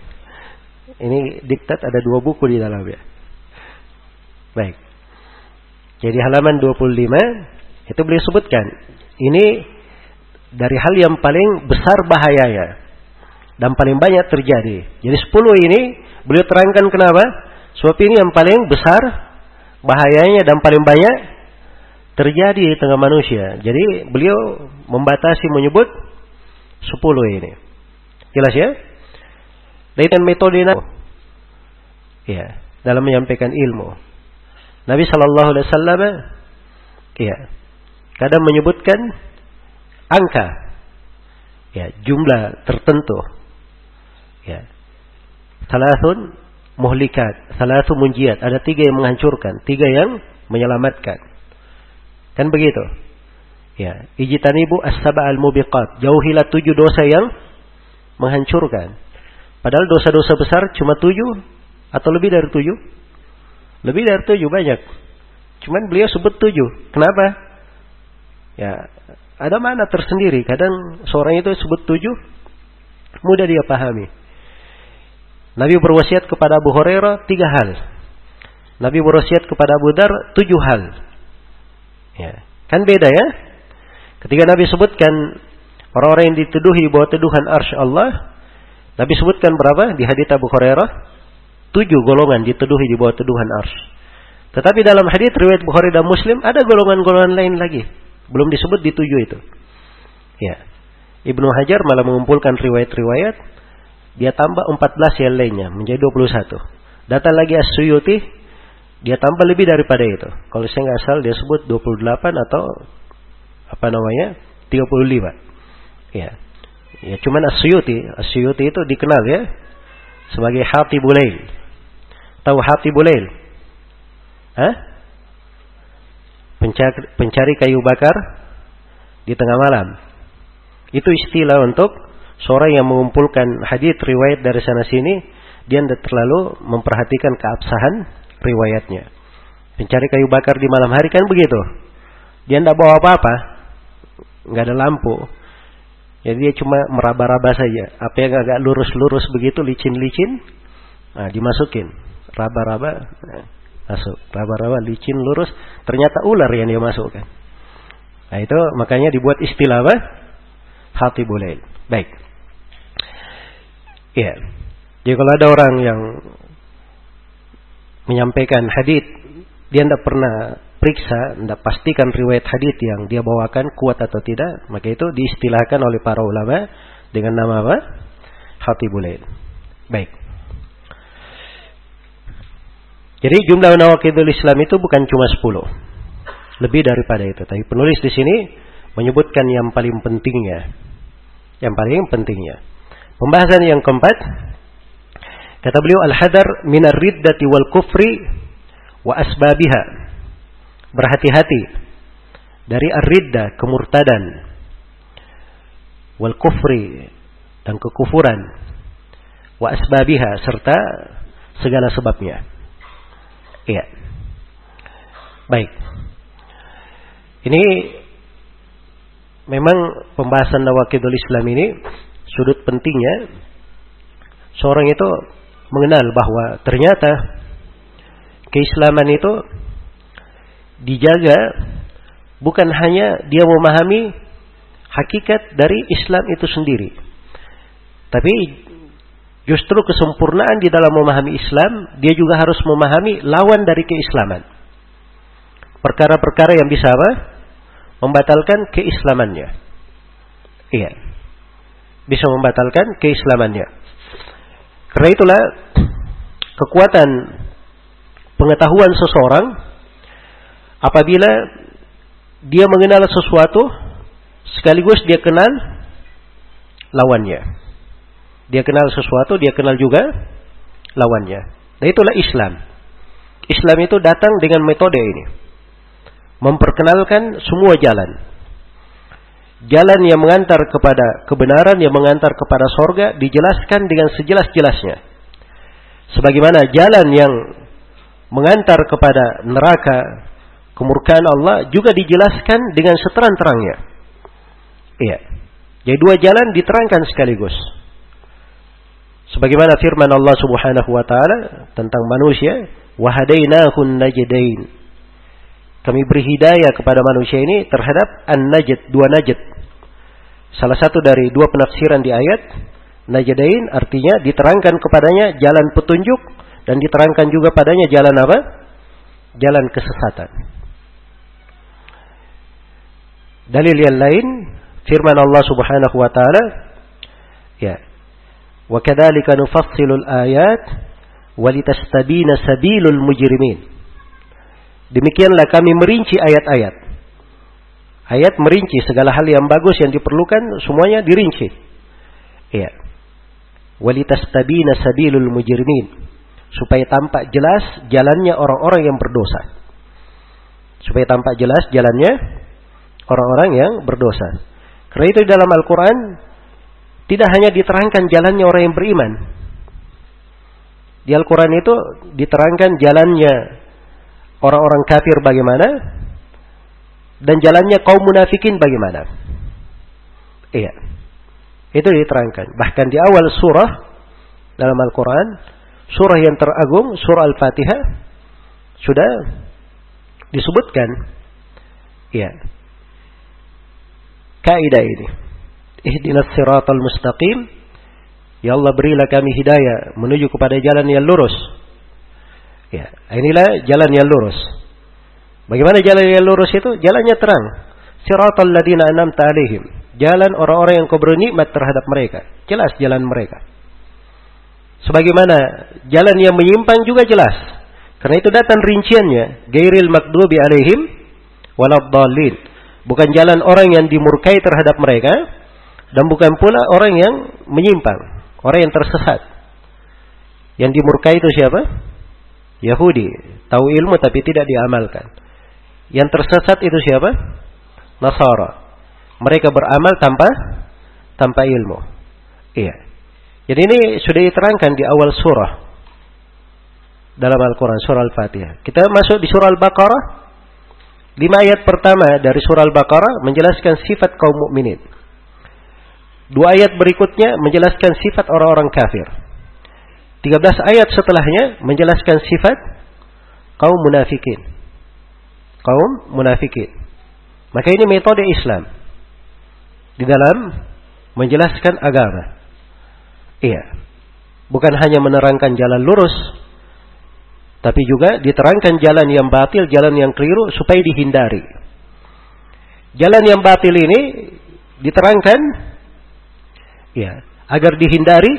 Ini diktat ada dua buku di dalamnya. Baik. Jadi halaman dua puluh lima itu beliau sebutkan. Ini dari hal yang paling besar bahayanya dan paling banyak terjadi. Jadi sepuluh ini beliau terangkan kenapa? Sebab ini yang paling besar bahayanya dan paling banyak terjadi di tengah manusia. Jadi beliau membatasi menyebut sepuluh ini. Jelas ya? Dan metode ya, dalam menyampaikan ilmu. Nabi sallallahu alaihi wasallam ya, kadang menyebutkan angka ya, jumlah tertentu. Ya. Salasun muhlikat, salasun munjiat. Ada tiga yang menghancurkan, tiga yang menyelamatkan. Kan begitu? Ya, ijtanibu as-sab'al mubiqat. Jauhilah tujuh dosa yang menghancurkan. Padahal dosa-dosa besar cuma tujuh atau lebih dari tujuh? Lebih dari tujuh banyak. Cuman beliau sebut tujuh. Kenapa? Ya, ada makna tersendiri. Kadang seorang itu sebut tujuh, mudah dia pahami. Nabi berwasiat kepada Abu Hurairah tiga hal. Nabi berwasiat kepada Abu Dar tujuh hal. Ya, kan beda ya? Ketika Nabi sebutkan orang-orang yang dituduhi di bawah tuduhan arsy Allah, Nabi sebutkan berapa di hadits Abu Hurairah? Tujuh golongan dituduhi di bawah tuduhan arsy. Tetapi dalam hadits riwayat Bukhari dan Muslim ada golongan-golongan lain lagi, belum disebut di tujuh itu. Ya, Ibnu Hajar malah mengumpulkan riwayat-riwayat. Dia tambah empat belas yang lainnya menjadi dua puluh satu. Datang lagi As-Suyuti, dia tambah lebih daripada itu. Kalau saya nggak salah dia sebut dua puluh delapan atau apa namanya tiga puluh lima. Ya, ya cuman As-Suyuti, As-Suyuti itu dikenal ya sebagai Hatibul Lail. Tahu Hatibul Lail? Hah? Pencari, pencari kayu bakar di tengah malam. Itu istilah untuk seorang yang mengumpulkan hadits riwayat dari sana sini, dia tidak terlalu memperhatikan keabsahan riwayatnya. Pencari kayu bakar di malam hari kan begitu. Dia tidak bawa apa-apa, nggak ada lampu. Jadi dia cuma meraba-raba saja. Apa yang agak lurus-lurus begitu, licin-licin, nah, dimasukin. Raba-raba, nah, masuk. Raba-raba, licin, lurus. Ternyata ular yang dia masukkan. Nah itu makanya dibuat istilah apa? Hatibul Lail. Baik. Ya. Jadi kalau ada orang yang menyampaikan hadits, dia tidak pernah periksa, tidak pastikan riwayat hadits yang dia bawakan kuat atau tidak, maka itu diistilahkan oleh para ulama dengan nama apa? Khatibul Lail. Baik. Jadi jumlah nawaqidul Islam itu bukan cuma sepuluh. Lebih daripada itu. Tapi penulis di sini menyebutkan yang paling pentingnya. Yang paling pentingnya. Pembahasan yang keempat, kata beliau, al-hadar minar riddati wal kufri wa asbabiha. Berhati-hati dari ar-riddah, kemurtadan, wal kufri, dan kekufuran, wa asbabiha, serta segala sebabnya. Iya. Baik. Ini memang pembahasan nawaqidul Islam ini sudut pentingnya seorang itu mengenal bahwa ternyata keislaman itu dijaga bukan hanya dia memahami hakikat dari Islam itu sendiri, tapi justru kesempurnaan di dalam memahami Islam, dia juga harus memahami lawan dari keislaman. Perkara-perkara yang bisa apa? Membatalkan keislamannya. Iya. Bisa membatalkan keislamannya. Karena itulah kekuatan pengetahuan seseorang apabila dia mengenal sesuatu sekaligus dia kenal lawannya. Dia kenal sesuatu, dia kenal juga lawannya. Dan itulah Islam. Islam itu datang dengan metode ini. Memperkenalkan semua jalan. Jalan yang mengantar kepada kebenaran, yang mengantar kepada sorga, dijelaskan dengan sejelas-jelasnya. Sebagaimana jalan yang mengantar kepada neraka, kemurkaan Allah, juga dijelaskan dengan seterang-terangnya. Iya. Jadi dua jalan diterangkan sekaligus. Sebagaimana firman Allah Subhanahu wa taala tentang manusia, wa hadainahun najdain. Kami beri hidayah kepada manusia ini terhadap an-najd, dua najd. Salah satu dari dua penafsiran di ayat najdain artinya diterangkan kepadanya jalan petunjuk dan diterangkan juga padanya jalan apa? Jalan kesesatan. Dalil yang lain firman Allah Subhanahu wa taala, ya, wa kadzalika nufassilul ayat walitastabina sabilul mujrimin. Demikianlah kami merinci ayat-ayat. Ayat merinci segala hal yang bagus yang diperlukan semuanya dirinci. Iya. Walitastabina sabilul mujrimin. Supaya tampak jelas jalannya orang-orang yang berdosa. Supaya tampak jelas jalannya orang-orang yang berdosa. Karena itu dalam Al-Quran tidak hanya diterangkan jalannya orang yang beriman. Di Al-Quran itu diterangkan jalannya orang-orang kafir bagaimana dan jalannya kaum munafikin bagaimana. Iya. Itu diterangkan. Bahkan di awal surah dalam Al-Quran, surah yang teragung, surah Al-Fatihah, sudah disebutkan, iya, kaidah ini. Ihdinas siratal mustaqim. Ya Allah, berilah kami hidayah menuju kepada jalan yang lurus. Ya, inilah jalan yang lurus. Bagaimana jalan yang lurus itu? Jalannya terang. Siratal ladzina an'amta 'alaihim. Jalan orang-orang yang kau beri nikmat terhadap mereka. Jelas jalan mereka. Sebagaimana jalan yang menyimpang juga jelas. Karena itu datang rinciannya, ghairil maghdubi 'alaihim waladdallin. Bukan jalan orang yang dimurkai terhadap mereka, dan bukan pula orang yang menyimpang, orang yang tersesat. Yang dimurkai itu siapa? Yahudi, tahu ilmu tapi tidak diamalkan. Yang tersesat itu siapa? Nasara. Mereka beramal tanpa tanpa ilmu. Iya. Jadi ini sudah diterangkan di awal surah dalam Al-Quran, surah Al-Fatihah. Kita masuk di surah Al-Baqarah. Lima ayat pertama dari surah Al-Baqarah menjelaskan sifat kaum mukminin. Dua ayat berikutnya menjelaskan sifat orang-orang kafir. Tiga belas ayat setelahnya menjelaskan sifat kaum munafikin. Kaum munafikin. Maka ini metode Islam di dalam menjelaskan agama. Iya. Bukan hanya menerangkan jalan lurus, Tapi juga diterangkan jalan yang batil, jalan yang keliru supaya dihindari. Jalan yang batil ini diterangkan ya, agar dihindari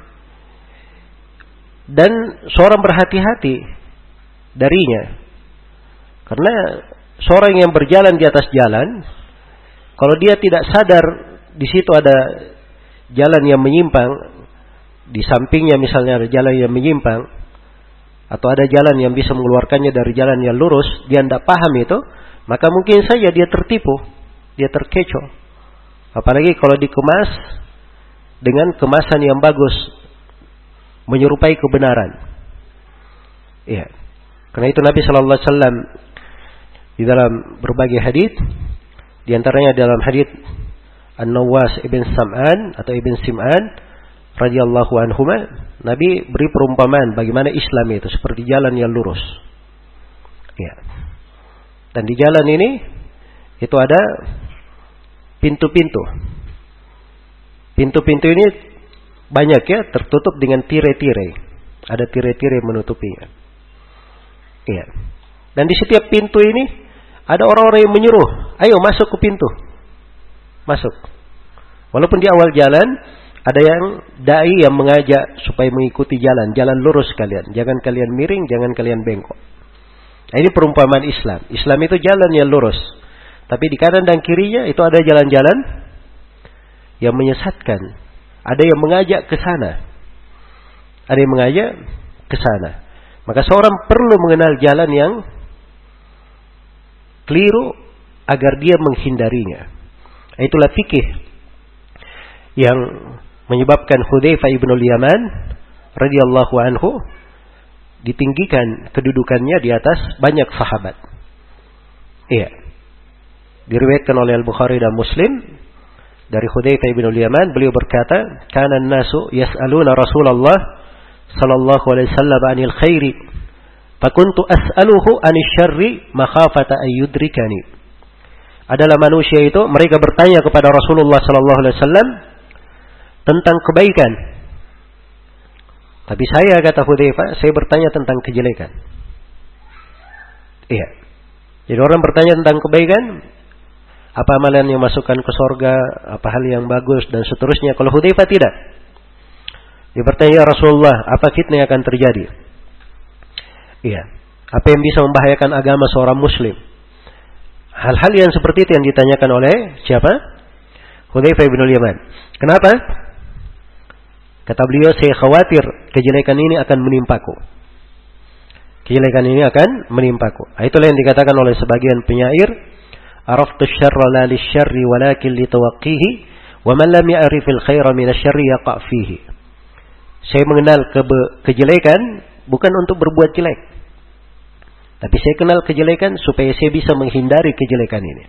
dan seorang berhati-hati darinya. Karena seorang yang berjalan di atas jalan, kalau dia tidak sadar di situ ada jalan yang menyimpang, di sampingnya misalnya ada jalan yang menyimpang, atau ada jalan yang bisa mengeluarkannya dari jalan yang lurus, dia tidak paham itu, maka mungkin saja dia tertipu, dia terkecoh. Apalagi kalau dikemas dengan kemasan yang bagus, menyerupai kebenaran. Ya. Karena itu Nabi Sallallahu Alaihi Wasallam di dalam berbagai hadits, di antaranya dalam hadits An-Nawas ibn Sam'an atau ibn Sim'an radhiyallahu anhuma, Nabi beri perumpamaan bagaimana Islam itu seperti jalan yang lurus. Ya. Dan di jalan ini itu ada pintu-pintu. Pintu-pintu ini banyak ya, tertutup dengan tirai-tirai. Ada tirai-tirai menutupinya. Ya. Dan di setiap pintu ini ada orang-orang yang menyuruh, ayo masuk ke pintu. Masuk. Walaupun di awal jalan ada yang dai yang mengajak supaya mengikuti jalan, jalan lurus kalian, jangan kalian miring, jangan kalian bengkok. Nah, ini perumpamaan Islam. Islam itu jalan yang lurus, tapi di kanan dan kirinya itu ada jalan-jalan yang menyesatkan. Ada yang mengajak ke sana, ada yang mengajak ke sana. Maka seorang perlu mengenal jalan yang keliru agar dia menghindarinya. Itulah fikih yang menyebabkan Hudzaifah ibn al-Yaman radhiyallahu anhu ditinggikan kedudukannya di atas banyak sahabat. Iya. Diriwayatkan oleh Al-Bukhari dan Muslim dari Hudzaifah ibn al-Yaman, beliau berkata, "Kana an-nasu yas'aluna Rasulullah sallallahu alaihi wasallam 'anil khairi, fakuntu as'aluhu 'anil syarri makhafata an yudrikani." Adalah manusia itu mereka bertanya kepada Rasulullah sallallahu alaihi wasallam tentang kebaikan. Tapi saya, kata Hudzaifah, saya bertanya tentang kejelekan. Iya. Jadi orang bertanya tentang kebaikan, apa amalan yang masukkan ke surga, apa hal yang bagus dan seterusnya. Kalau Hudzaifah tidak. Dia bertanya, Rasulullah, apa fitnah yang akan terjadi? Iya. Apa yang bisa membahayakan agama seorang muslim? Hal-hal yang seperti itu yang ditanyakan oleh siapa? Hudzaifah bin al-Yaman. Kenapa? Kata beliau, saya khawatir kejelekan ini akan menimpaku. Kejelekan ini akan menimpaku. Itulah yang dikatakan oleh sebagian penyair, araftu syarra la lisyarri walakin litawaqqihi wa man lam ya'rifil khaira minasyarri yaqa' fihi. Saya mengenal ke- kejelekan bukan untuk berbuat jelek. Tapi saya kenal kejelekan supaya saya bisa menghindari kejelekan ini.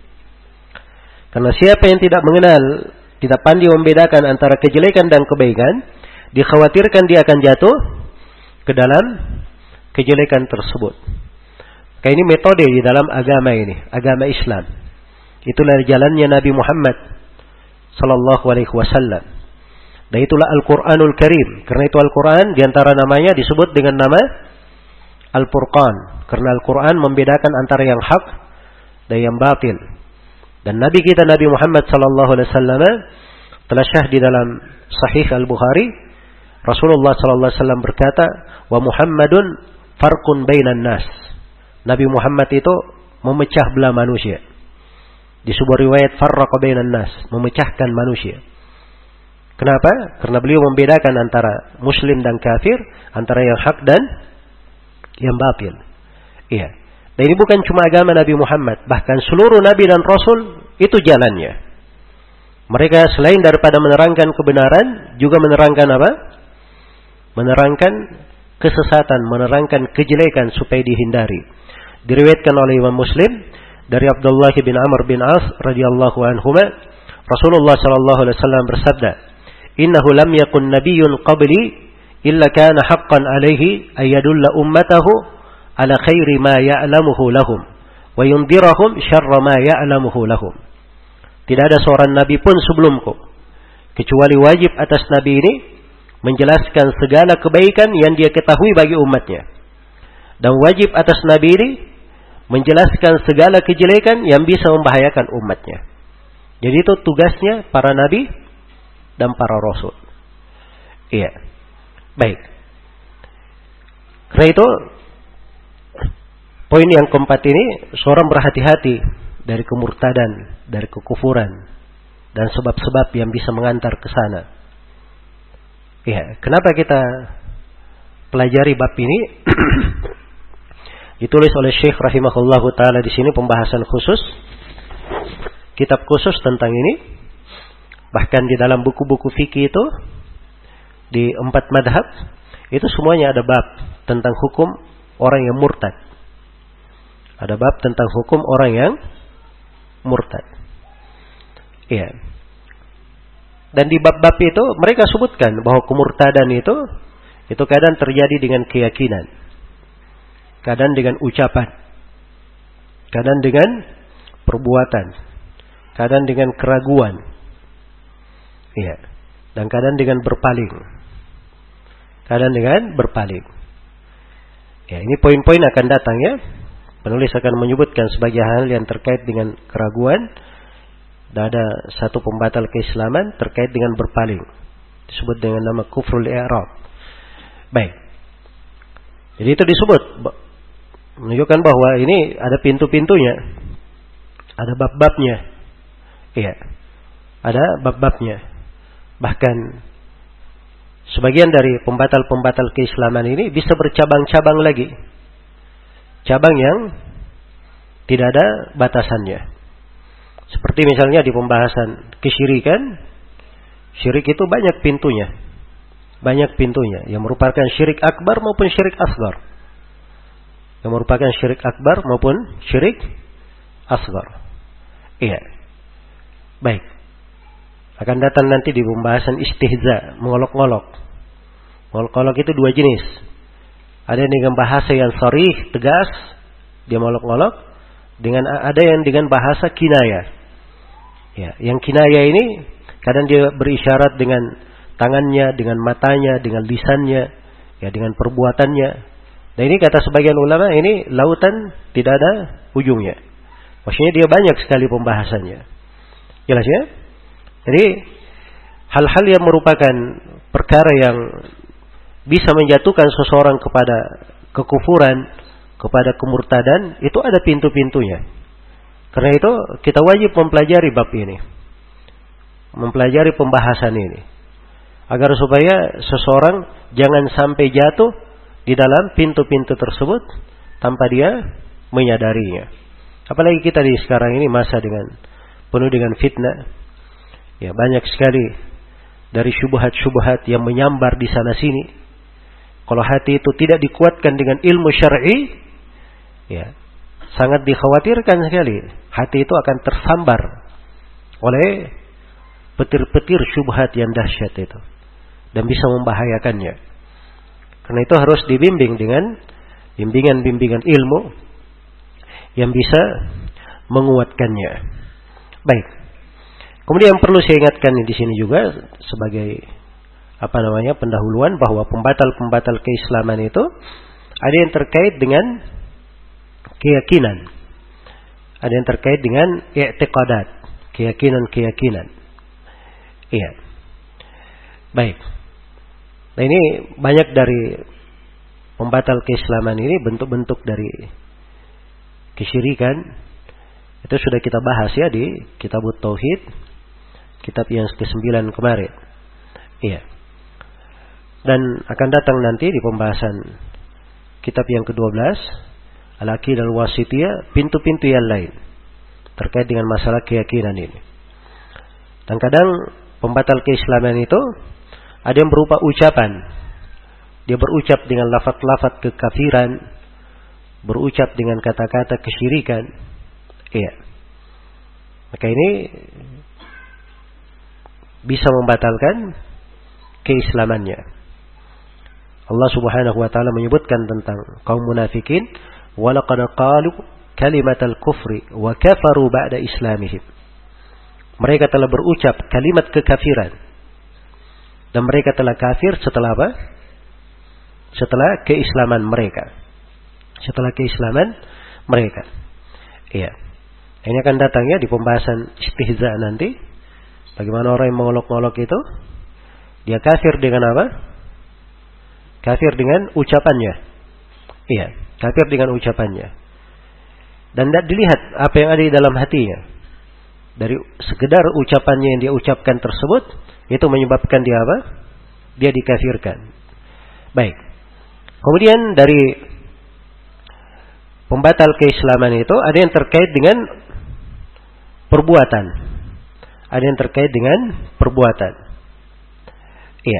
Karena siapa yang tidak mengenal, tidak pandai membedakan antara kejelekan dan kebaikan, dikhawatirkan dia akan jatuh ke dalam kejelekan tersebut. Maka ini metode di dalam agama ini, agama Islam. Itulah jalannya Nabi Muhammad sallallahu alaihi wasallam. Dan itulah Al-Qur'anul Karim. Karena itu Al-Quran diantara namanya disebut dengan nama Al-Furqan. Karena Al-Quran membedakan antara yang hak dan yang batil. Dan Nabi kita Nabi Muhammad sallallahu alaihi wasallam telah syah di dalam Sahih Al-Bukhari, Rasulullah sallallahu alaihi wasallam berkata, "Wa Muhammadun farqun bainan nas." Nabi Muhammad itu memecah belah manusia. Di sebuah riwayat farraqa bainan nas, memecahkan manusia. Kenapa? Karena beliau membedakan antara muslim dan kafir, antara yang hak dan yang batil. Iya. Dan ini bukan cuma agama Nabi Muhammad, bahkan seluruh nabi dan rasul itu jalannya. Mereka selain daripada menerangkan kebenaran, juga menerangkan apa? Menerangkan kesesatan, menerangkan kejelekan supaya dihindari. Diriwayatkan oleh Imam Muslim dari Abdullah bin Amr bin As radhiyallahu anhuma, Rasulullah sallallahu alaihi wasallam bersabda, "Innahu lam yakun nabiyyun qabli illa kana haqqan alaihi ay yadulla ummatahu ala khairi ma ya'lamuhu lahum wa yundhirahum syarra ma ya'lamuhu lahum." Tidak ada seorang nabi pun sebelumku kecuali wajib atas nabi ini menjelaskan segala kebaikan yang dia ketahui bagi umatnya, Dan wajib atas Nabi ini menjelaskan segala kejelekan yang bisa membahayakan umatnya. Jadi itu tugasnya para Nabi dan para Rasul. Iya. Baik. Karena itu, poin yang keempat ini, seorang berhati-hati dari kemurtadan, dari kekufuran, dan sebab-sebab yang bisa mengantar ke sana. Iya. Kenapa kita pelajari bab ini? Ditulis oleh Syekh rahimahullahu taala di sini pembahasan khusus, kitab khusus tentang ini. Bahkan di dalam buku-buku fikih itu di empat madhab itu semuanya ada bab tentang hukum orang yang murtad. Ada bab tentang hukum orang yang murtad. Iya. Dan di bab-bab itu mereka sebutkan bahwa kemurtadan itu itu kadang terjadi dengan keyakinan, kadang dengan ucapan, kadang dengan perbuatan, kadang dengan keraguan, iya, dan kadang dengan berpaling, kadang dengan berpaling. Ya, ini poin-poin akan datang ya. Penulis akan menyebutkan sebagai hal yang terkait dengan keraguan. Dan ada satu pembatal keislaman terkait dengan berpaling, disebut dengan nama kufrul i'rab. Baik. Jadi itu disebut, menunjukkan bahwa ini ada pintu-pintunya, ada bab-babnya. Iya. Ada bab-babnya. Bahkan sebagian dari pembatal-pembatal keislaman ini bisa bercabang-cabang lagi. Cabang yang tidak ada batasannya. Seperti misalnya di pembahasan kesyirikan, syirik itu banyak pintunya. Banyak pintunya. Yang merupakan syirik akbar maupun syirik asgar. Yang merupakan syirik akbar maupun syirik asgar. Iya. Baik. Akan datang nanti di pembahasan istihza, mengolok-olok. Mengolok-olok itu dua jenis. Ada yang dengan bahasa yang sharih, tegas, dia mengolok-olok. Dengan ada yang dengan bahasa kinaya. Ya, yang kinaya ini kadang dia berisyarat dengan tangannya, dengan matanya, dengan lisannya, ya dengan perbuatannya. Nah ini kata sebagian ulama ini lautan tidak ada ujungnya. Maksudnya dia banyak sekali pembahasannya. Jelas ya? Jadi hal-hal yang merupakan perkara yang bisa menjatuhkan seseorang kepada kekufuran, kepada kemurtadan, itu ada pintu-pintunya. Karena itu kita wajib mempelajari bab ini, mempelajari pembahasan ini, agar supaya seseorang jangan sampai jatuh di dalam pintu-pintu tersebut tanpa dia menyadarinya. Apalagi kita di sekarang ini masa dengan penuh dengan fitnah. Ya, banyak sekali dari syubhat-syubhat yang menyambar di sana sini. Kalau hati itu tidak dikuatkan dengan ilmu syar'i, ya, sangat dikhawatirkan sekali. Hati itu akan tersambar oleh petir-petir syubhat yang dahsyat itu dan bisa membahayakannya. Karena itu harus dibimbing dengan bimbingan-bimbingan ilmu yang bisa menguatkannya. Baik. Kemudian yang perlu saya ingatkan di sini juga sebagai apa namanya pendahuluan bahwa pembatal-pembatal keislaman itu ada yang terkait dengan keyakinan, ada yang terkait dengan i'tiqadat, keyakinan-keyakinan. Iya. Baik. Nah ini banyak dari pembatal keislaman ini bentuk-bentuk dari kesyirikan. Itu sudah kita bahas ya di Kitabut Tauhid, kitab yang kesembilan kemarin. Iya. Dan akan datang nanti di pembahasan kitab yang kedua belas, Al-Aqidah Al-Wasithiyah, pintu-pintu yang lain terkait dengan masalah keyakinan ini. Dan kadang pembatal keislaman itu ada yang berupa ucapan. Dia berucap dengan lafaz-lafaz kekafiran, berucap dengan kata-kata kesyirikan. Iya. Maka ini bisa membatalkan keislamannya. Allah Subhanahu wa taala menyebutkan tentang kaum munafikin, wa laqad qalu kalimatal kufri wa kafaru ba'da islamihim. Mereka telah berucap kalimat kekafiran dan mereka telah kafir setelah apa? Setelah keislaman mereka. setelah keislaman mereka. Iya. Ini akan datang ya di pembahasan istihza nanti. Bagaimana orang yang mengolok-olok itu, dia kafir dengan apa? Kafir dengan ucapannya. Iya, kafir dengan ucapannya. Dan tidak dilihat apa yang ada di dalam hatinya. Dari sekedar ucapannya yang dia ucapkan tersebut, itu menyebabkan dia apa? Dia dikafirkan. Baik. Kemudian dari pembatal keislaman itu ada yang terkait dengan perbuatan. Ada yang terkait dengan perbuatan. Iya.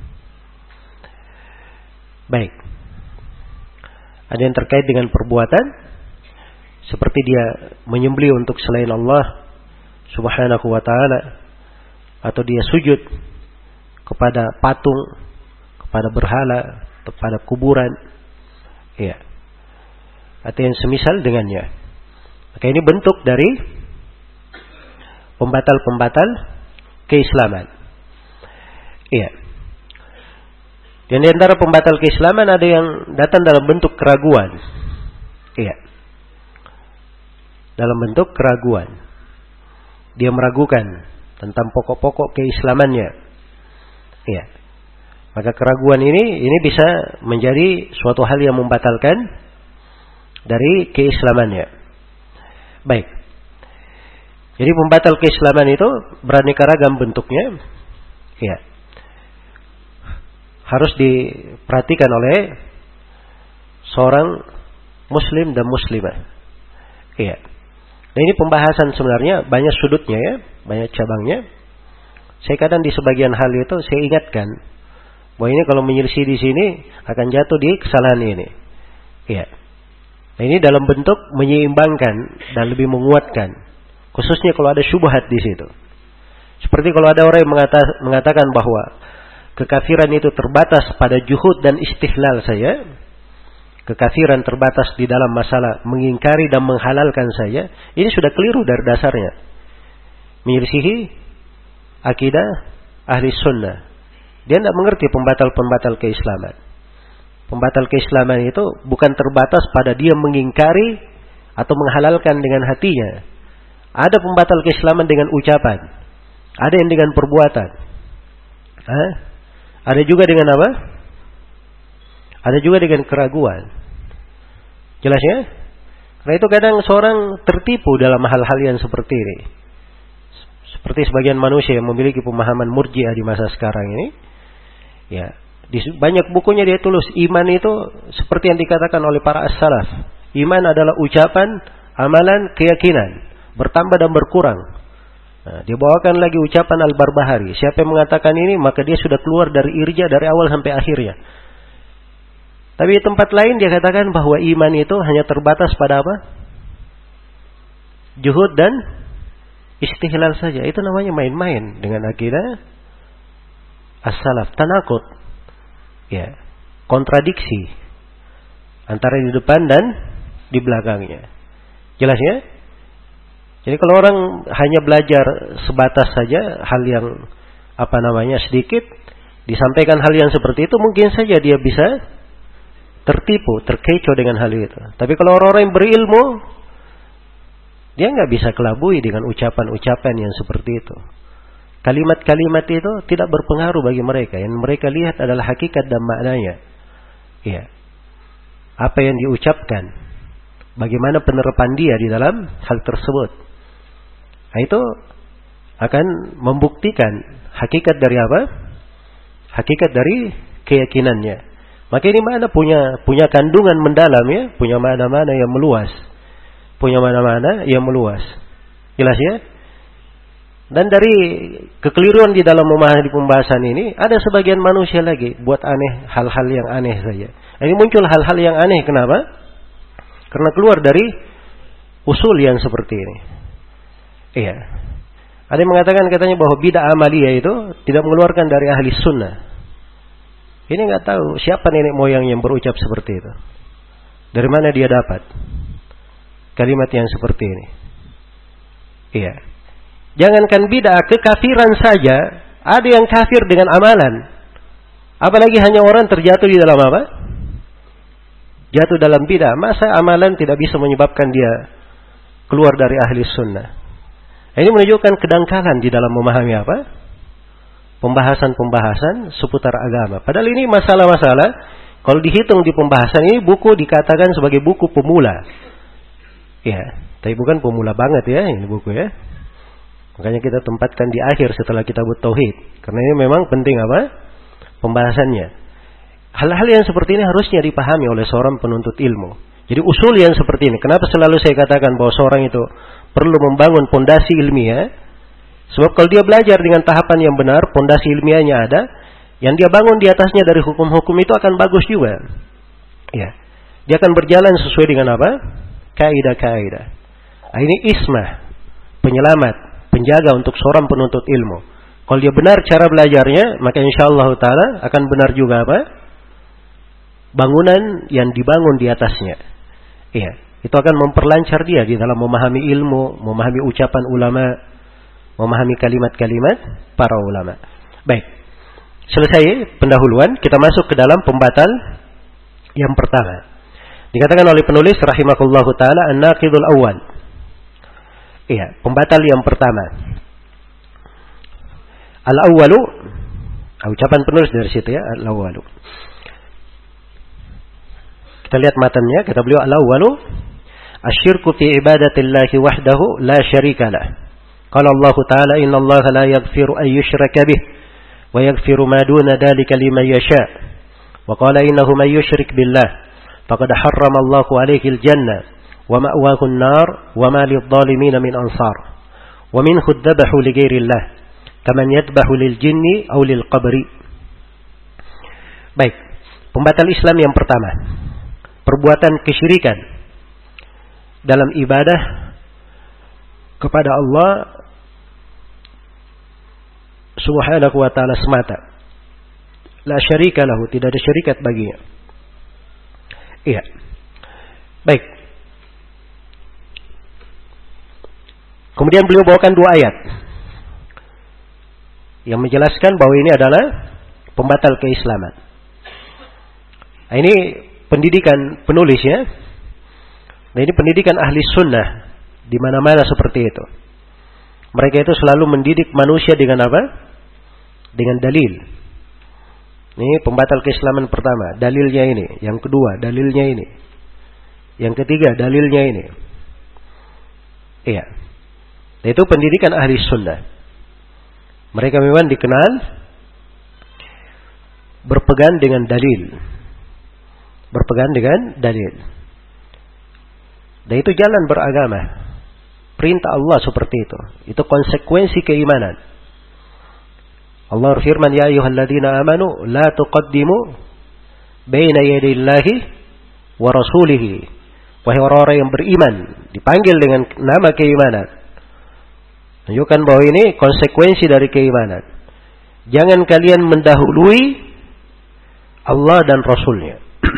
Baik. Ada yang terkait dengan perbuatan, seperti dia menyembelih untuk selain Allah Subhanahu wa ta'ala, atau dia sujud kepada patung, kepada berhala, kepada kuburan. Iya. Atau yang semisal dengannya. Maka ini bentuk dari pembatal-pembatal keislaman. Iya. Dan di antara pembatal keislaman ada yang datang dalam bentuk keraguan. Iya. Dalam bentuk keraguan. Dia meragukan tentang pokok-pokok keislamannya. Iya. Maka keraguan ini ini bisa menjadi suatu hal yang membatalkan dari keislamannya. Baik. Jadi pembatal keislaman itu beraneka ragam bentuknya. Iya. Harus diperhatikan oleh seorang muslim dan muslimah. Iya. Dan ini pembahasan sebenarnya banyak sudutnya ya, banyak cabangnya. Saya kadang di sebagian hal itu saya ingatkan bahwa ini kalau menyelisih di sini akan jatuh di kesalahan ini. Iya. Nah, ini dalam bentuk menyeimbangkan dan lebih menguatkan, khususnya kalau ada syubhat di situ. Seperti kalau ada orang yang mengata, mengatakan bahwa kekafiran itu terbatas pada juhud dan istihlal saja. Kekafiran terbatas di dalam masalah mengingkari dan menghalalkan saja. Ini sudah keliru dari dasarnya. Menyelisihi akidah ahli sunnah. Dia tidak mengerti pembatal-pembatal keislaman. Pembatal keislaman itu bukan terbatas pada dia mengingkari atau menghalalkan dengan hatinya. Ada pembatal keislaman dengan ucapan. Ada yang dengan perbuatan. Hah? Ada juga dengan apa? Ada juga dengan keraguan. Jelas ya? Karena itu kadang seorang tertipu dalam hal-hal yang seperti ini. Seperti sebagian manusia yang memiliki pemahaman murji'ah di masa sekarang ini. Ya, di banyak bukunya dia tulis iman itu seperti yang dikatakan oleh para as-salaf. Iman adalah ucapan, amalan, keyakinan, bertambah dan berkurang. Nah, dia bawakan lagi ucapan Al-Barbahari. Siapa yang mengatakan ini maka dia sudah keluar dari irja dari awal sampai akhirnya. Tapi di tempat lain dia katakan bahwa iman itu hanya terbatas pada apa? Juhud dan istihlal saja. Itu namanya main-main dengan akidah as-salaf, tanakut. Ya, kontradiksi antara di depan dan di belakangnya. Jelas ya? Jadi kalau orang hanya belajar sebatas saja hal yang apa namanya sedikit, disampaikan hal yang seperti itu, mungkin saja dia bisa tertipu, terkecoh dengan hal itu. Tapi kalau orang-orang yang berilmu, dia nggak bisa kelabui dengan ucapan-ucapan yang seperti itu. Kalimat-kalimat itu tidak berpengaruh bagi mereka. Yang mereka lihat adalah hakikat dan maknanya. Iya. Apa yang diucapkan, bagaimana penerapan dia di dalam hal tersebut. Nah, itu akan membuktikan hakikat dari apa? Hakikat dari keyakinannya. Maka ini mana punya punya kandungan mendalam ya, punya mana-mana yang meluas. Punya mana-mana yang meluas. Jelas ya? Dan dari kekeliruan di dalam memahami pembahasan ini, ada sebagian manusia lagi buat aneh hal-hal yang aneh saja. Ini muncul hal-hal yang aneh kenapa? Karena keluar dari usul yang seperti ini. Iya. Ada yang mengatakan katanya bahwa bid'ah amaliyah itu tidak mengeluarkan dari ahli sunnah. Ini nggak tahu siapa nenek moyang yang berucap seperti itu. Dari mana dia dapat kalimat yang seperti ini? Iya. Jangankan bid'ah, kekafiran saja ada yang kafir dengan amalan. Apalagi hanya orang terjatuh di dalam apa? jatuh dalam bid'ah, masa amalan tidak bisa menyebabkan dia keluar dari ahli sunnah? Ini menunjukkan kedangkalan di dalam memahami apa? Pembahasan-pembahasan seputar agama. Padahal ini masalah-masalah, kalau dihitung di pembahasan ini, buku dikatakan sebagai buku pemula. Ya, tapi bukan pemula banget ya ini buku ya. Makanya kita tempatkan di akhir setelah kitabut tauhid. Karena ini memang penting apa? Pembahasannya. Hal-hal yang seperti ini harusnya dipahami oleh seorang penuntut ilmu. Jadi usul yang seperti ini. Kenapa selalu saya katakan bahwa seorang itu perlu membangun pondasi ilmiah? Sebab kalau dia belajar dengan tahapan yang benar, pondasi ilmiahnya ada, yang dia bangun di atasnya dari hukum-hukum itu akan bagus juga. Ya. Dia akan berjalan sesuai dengan apa? Kaidah-kaidah. Nah, ini ismah, penyelamat, penjaga untuk seorang penuntut ilmu. Kalau dia benar cara belajarnya, maka insyaallah taala akan benar juga apa? Bangunan yang dibangun di atasnya. Iya, itu akan memperlancar dia di dalam memahami ilmu, memahami ucapan ulama, memahami kalimat-kalimat para ulama. Baik. Selesai pendahuluan, kita masuk ke dalam pembatal yang pertama. Dikatakan oleh penulis rahimahullahu taala an-naqidul awal. Iya, pembatal yang pertama. Al-awwalu, ucapan penulis dari situ ya, al-awwalu. Kita lihat matanya, kata beliau al-awwalu asyirku fi ibadatillahi wahdahu la syarika lah. Qala Allah Ta'ala innallaha la yaghfiru an yushraka bih wa yaghfiru ma duna dzalika liman yasha. Wa qala innahu man yushrik billah faqad harrama Allahu 'alaihi al-jannah wa ma'wahu an-nar wa ma lidh-dhalimin min ansar. Wa minhu adh-dhabahu li ghairillah kaman yadhbahu lil jinni aw lil qabri. Baik, pembatal Islam yang pertama, perbuatan kesyirikan dalam ibadah kepada Allah Subhanahu wa ta'ala semata. La syarika lahu, tidak ada syarikat baginya. Iya. Baik. Kemudian beliau bawakan dua ayat yang menjelaskan bahwa ini adalah pembatal keislaman. Nah, ini pendidikan penulis ya. Nah, ini pendidikan ahli sunnah di mana-mana seperti itu. Mereka itu selalu mendidik manusia dengan apa? Dengan dalil. Ini pembatal keislaman pertama, dalilnya ini. Yang kedua, dalilnya ini. Yang ketiga, dalilnya ini. Iya. Nah, itu pendidikan ahli sunnah. Mereka memang dikenal berpegang dengan dalil. Berpegang dengan dalil. Dan itu jalan beragama. Perintah Allah seperti itu. Itu konsekuensi keimanan. Allah berfirman, ya ayyuhalladzina amanu la tuqaddimu baina yadayillahi wa rasulihi. Wahai orang-orang yang beriman, dipanggil dengan nama keimanan. Tunjukkan bahwa ini konsekuensi dari keimanan. Jangan kalian mendahului Allah dan Rasulnya.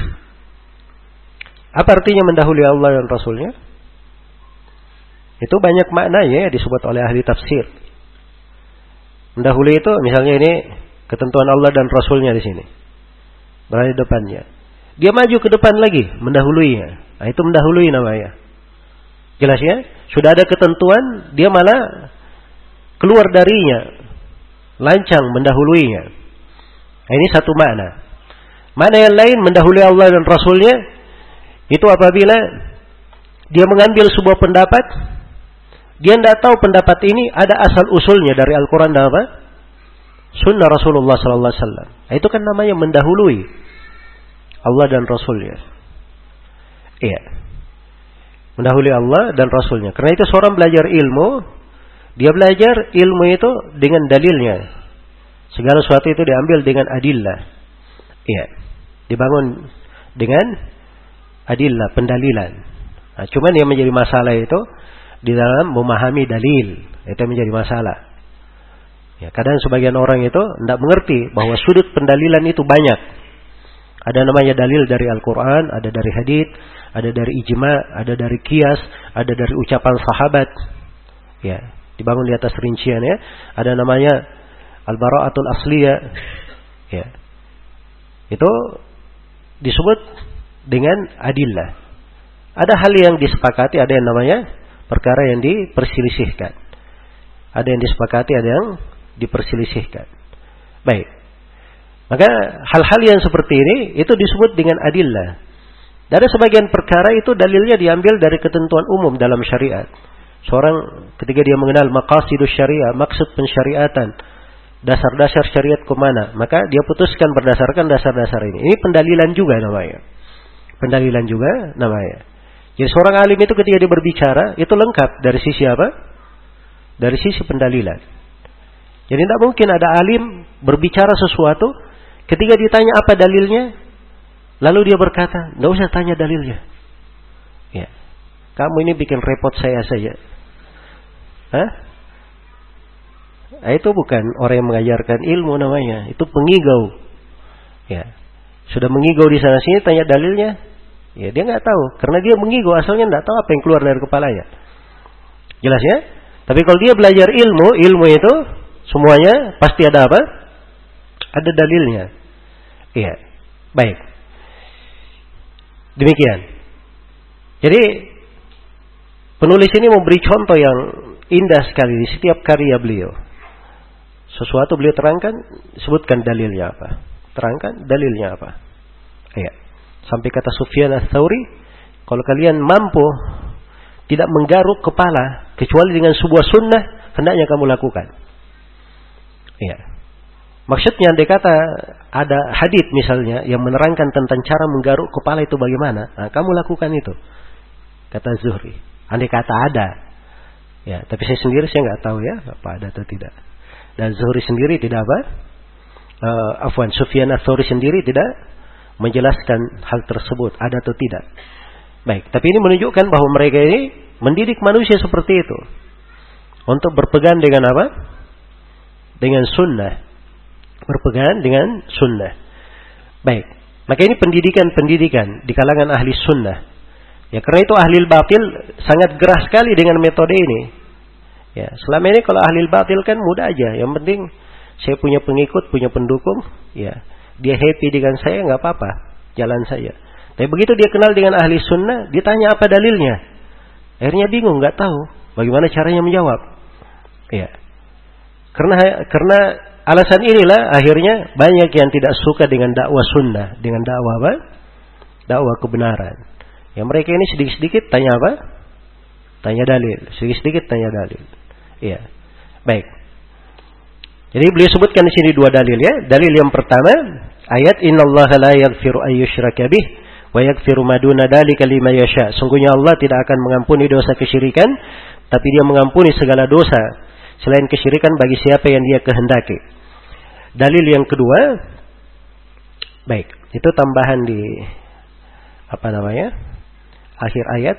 Apa artinya mendahului Allah dan Rasulnya? Itu banyak maknanya ya, disebut oleh ahli tafsir. Mendahului itu misalnya ini ketentuan Allah dan Rasulnya di sini. Berada di depannya. Dia maju ke depan lagi, mendahuluinya. Nah, itu mendahului namanya. Jelas ya? Sudah ada ketentuan, dia malah keluar darinya. Lancang mendahuluinya. Nah, ini satu makna. Makna yang lain mendahului Allah dan Rasulnya itu apabila dia mengambil sebuah pendapat, dia tidak tahu pendapat ini ada asal usulnya dari Al-Quran dan apa? Sunnah Rasulullah Sallallahu Alaihi Wasallam. Nah, itu kan namanya mendahului Allah dan Rasulnya. Iya, mendahului Allah dan Rasulnya. Karena itu seorang belajar ilmu, dia belajar ilmu itu dengan dalilnya. Segala sesuatu itu diambil dengan adillah. Iya, dibangun dengan adillah, pendalilan. Nah, cuman yang menjadi masalah itu di dalam memahami dalil, itu menjadi masalah. Ya, kadang sebagian orang itu tidak mengerti bahwa sudut pendalilan itu banyak. Ada namanya dalil dari Al-Quran, ada dari hadits, ada dari ijma, ada dari qiyas, ada dari ucapan sahabat. Ya, dibangun di atas rincian ya. Ada namanya al-bara'atul asliyah. Ya. Itu disebut dengan adillah. Ada hal yang disepakati, ada yang namanya perkara yang diperselisihkan. Ada yang disepakati, ada yang diperselisihkan. Baik. Maka hal-hal yang seperti ini itu disebut dengan adillah. Dari sebagian perkara itu dalilnya diambil dari ketentuan umum dalam syariat. Seorang ketika dia mengenal maqasidus syariah, maksud pensyariatan, dasar-dasar syariat kemana, maka dia putuskan berdasarkan dasar-dasar ini. Ini pendalilan juga namanya. Pendalilan juga namanya. Jadi seorang alim itu ketika dia berbicara, itu lengkap dari sisi apa? Dari sisi pendalilan. Jadi tidak mungkin ada alim berbicara sesuatu, ketika ditanya apa dalilnya, lalu dia berkata, tidak usah tanya dalilnya. Ya, kamu ini bikin repot saya saja. Hah? Nah, itu bukan orang yang mengajarkan ilmu namanya, itu pengigau. Ya, sudah mengigau di sana sini, tanya dalilnya, ya dia nggak tahu, karena dia mengigau asalnya nggak tahu apa yang keluar dari kepalanya. Jelas ya? Tapi kalau dia belajar ilmu, ilmu itu semuanya pasti ada apa? Ada dalilnya. Iya, baik. Demikian. Jadi penulis ini memberi contoh yang indah sekali di setiap karya beliau. Sesuatu beliau terangkan, sebutkan dalilnya apa. Terangkan dalilnya apa. Iya. Sampai kata Sufyan Ats-Tsauri, kalau kalian mampu tidak menggaruk kepala kecuali dengan sebuah sunnah, hendaknya kamu lakukan. Iya. Maksudnya andai kata ada hadits misalnya yang menerangkan tentang cara menggaruk kepala itu bagaimana, nah, kamu lakukan itu. Kata Zuhri. Andai kata ada. Ya, tapi saya sendiri saya nggak tahu ya apa ada atau tidak. Dan Zuhri sendiri tidak apa? Uh, afwan, Sufyan Ats-Tsauri sendiri tidak menjelaskan hal tersebut ada atau tidak. Baik, tapi ini menunjukkan bahwa mereka ini mendidik manusia seperti itu. Untuk berpegang dengan apa? Dengan sunnah. Berpegang dengan sunnah. Baik, maka ini pendidikan-pendidikan di kalangan ahli sunnah. Ya, karena itu ahli batil sangat gerah sekali dengan metode ini. Ya, selama ini kalau ahli batil kan mudah aja. Yang penting saya punya pengikut, punya pendukung. Ya, dia happy dengan saya, nggak apa-apa, jalan saja. Tapi begitu dia kenal dengan ahli sunnah, ditanya apa dalilnya. Akhirnya bingung, nggak tahu bagaimana caranya menjawab. Ya, karena karena alasan inilah akhirnya banyak yang tidak suka dengan dakwah sunnah, dengan dakwah apa? Dakwah kebenaran. Yang mereka ini sedikit-sedikit tanya apa? Tanya dalil. Sedikit-sedikit tanya dalil. Iya. Baik. Jadi beliau sebutkan di sini dua dalil ya. Dalil yang pertama, ayat innallaha la yaghfiru an yushraka bih wa yaghfiru ma duna dzalika liman yasha. Sungguhnya Allah tidak akan mengampuni dosa kesyirikan, tapi Dia mengampuni segala dosa selain kesyirikan bagi siapa yang Dia kehendaki. Dalil yang kedua, baik, itu tambahan di apa namanya? Akhir ayat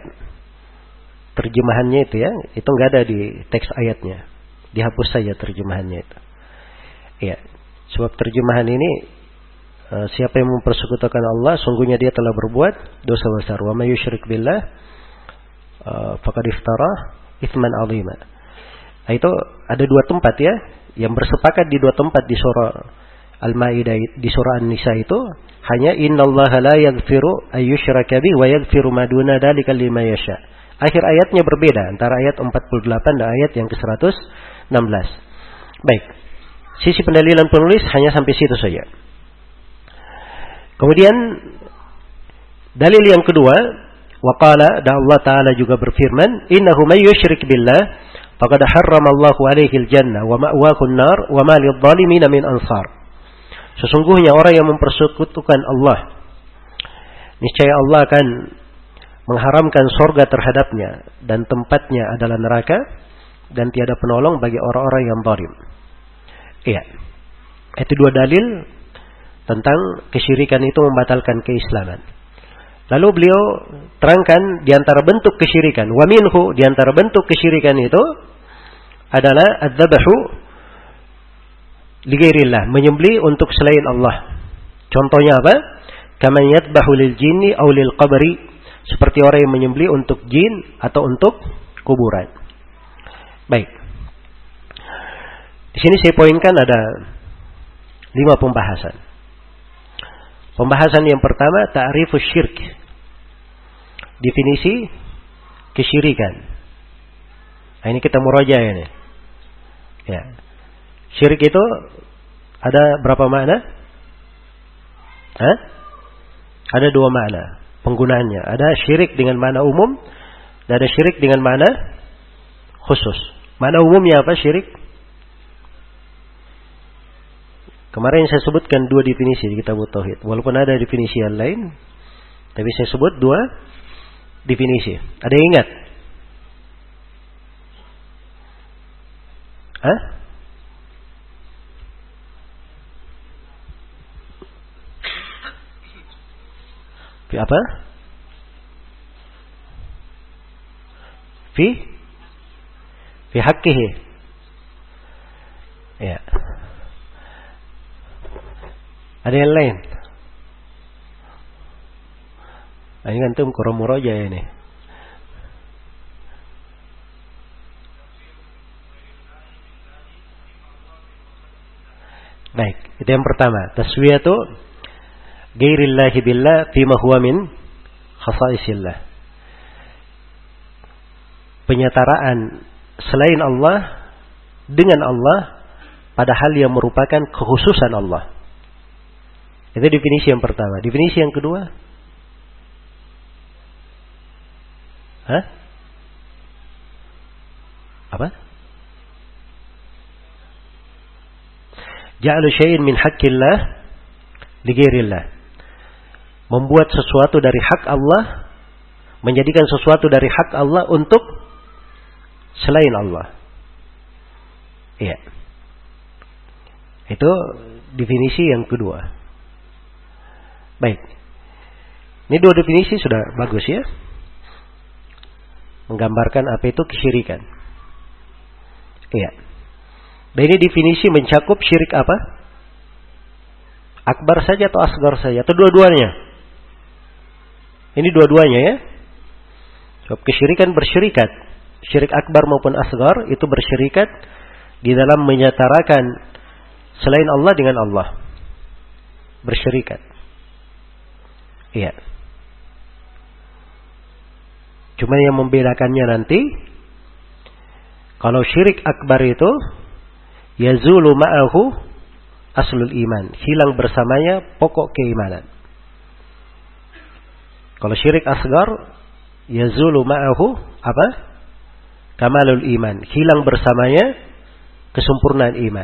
terjemahannya itu ya, itu enggak ada di teks ayatnya. Dihapus saja terjemahannya itu. Iya, sebab terjemahan ini siapa yang mempersekutukan Allah, sungguhnya dia telah berbuat dosa besar. Wa may yusyrik billah faqad iftara itsman 'azima. Nah, itu ada dua tempat ya, yang bersepakat di dua tempat di surah Al-Maidah, di surah An-Nisa itu hanya innallaha la yaghfiru ayyushraka bihi wa yaghfiru ma duna dzalika liman yasha. Akhir ayatnya berbeda antara ayat empat puluh delapan dan ayat yang ke seratus enam belas. Baik. Sisi pendalilan penulis hanya sampai situ saja. Kemudian dalil yang kedua, waqala, dan Allah Ta'ala juga berfirman, innahu may yusyrik billah faqad harramallahu alaihi al-jannah wa ma'wahu an-nar wa ma lidh-dhalimin min ansar. Sesungguhnya orang yang mempersekutukan Allah, niscaya Allah akan mengharamkan surga terhadapnya dan tempatnya adalah neraka dan tiada penolong bagi orang-orang yang zalim. Iya. Itu dua dalil tentang kesyirikan itu membatalkan keislaman. Lalu beliau terangkan di antara bentuk kesyirikan, wa minhu, di antara bentuk kesyirikan itu adalah adzabahu li ghairillah, menyembelih untuk selain Allah. Contohnya apa? Kama yadbahu lil jinni aw lil qabri, seperti orang yang menyembelih untuk jin atau untuk kuburan. Baik. Di sini saya poinkan ada lima pembahasan. Pembahasan yang pertama, ta'rifus syirk. Definisi kesyirikan. Nah, ini kita murajaah ini. Ya. Syirik itu ada berapa makna? Hah? Ada dua makna penggunaannya. Ada syirik dengan makna umum dan ada syirik dengan makna khusus. Makna umumnya apa syirik? Kemarin saya sebutkan dua definisi di kitab Tauhid. Walaupun ada definisi yang lain, tapi saya sebut dua definisi. Ada yang ingat? Hah? Fi apa? Fi? Fi haqqihi. Ya. Ada yang lain? Nah, ini kan tuh muraja ini. Baik, itu yang pertama. Taswiyatu ghairillahi billah fima huwa min khasaisillah. Penyetaraan selain Allah dengan Allah pada hal yang merupakan kekhususan Allah. Itu definisi yang pertama. Definisi yang kedua? Hah? Apa? Ja'alu syai'in min haqqillah li ghairillah. Membuat sesuatu dari hak Allah, menjadikan sesuatu dari hak Allah untuk selain Allah. Iya. Itu definisi yang kedua. Baik. Ini dua definisi sudah bagus ya. Menggambarkan apa itu kesyirikan. Iya. Dan ini definisi mencakup syirik apa? Akbar saja atau asgar saja? Atau dua-duanya? Ini dua-duanya ya. Sebab kesyirikan bersyirikat. Syirik akbar maupun asgar itu bersyirikat di dalam menyatarakan selain Allah dengan Allah. Bersyirikat. Iya. Cuma yang membedakannya nanti, kalau syirik akbar itu yazulu ma'ahu aslul iman, hilang bersamanya pokok keimanan. Kalau syirik asgar yazulu ma'ahu apa? Kamalul iman, hilang bersamanya kesempurnaan iman.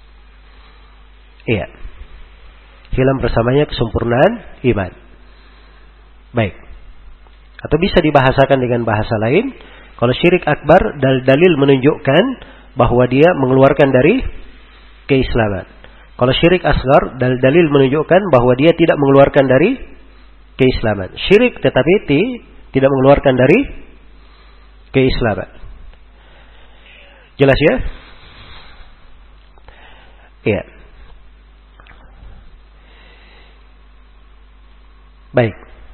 Iya. Hilang bersamanya kesempurnaan iman. Baik. Atau bisa dibahasakan dengan bahasa lain, kalau syirik akbar dalil menunjukkan bahwa dia mengeluarkan dari keislaman. Kalau syirik asgar dalil menunjukkan bahwa dia tidak mengeluarkan dari keislaman. Syirik tetapi tidak mengeluarkan dari keislaman. Jelas ya? Iya. Baik.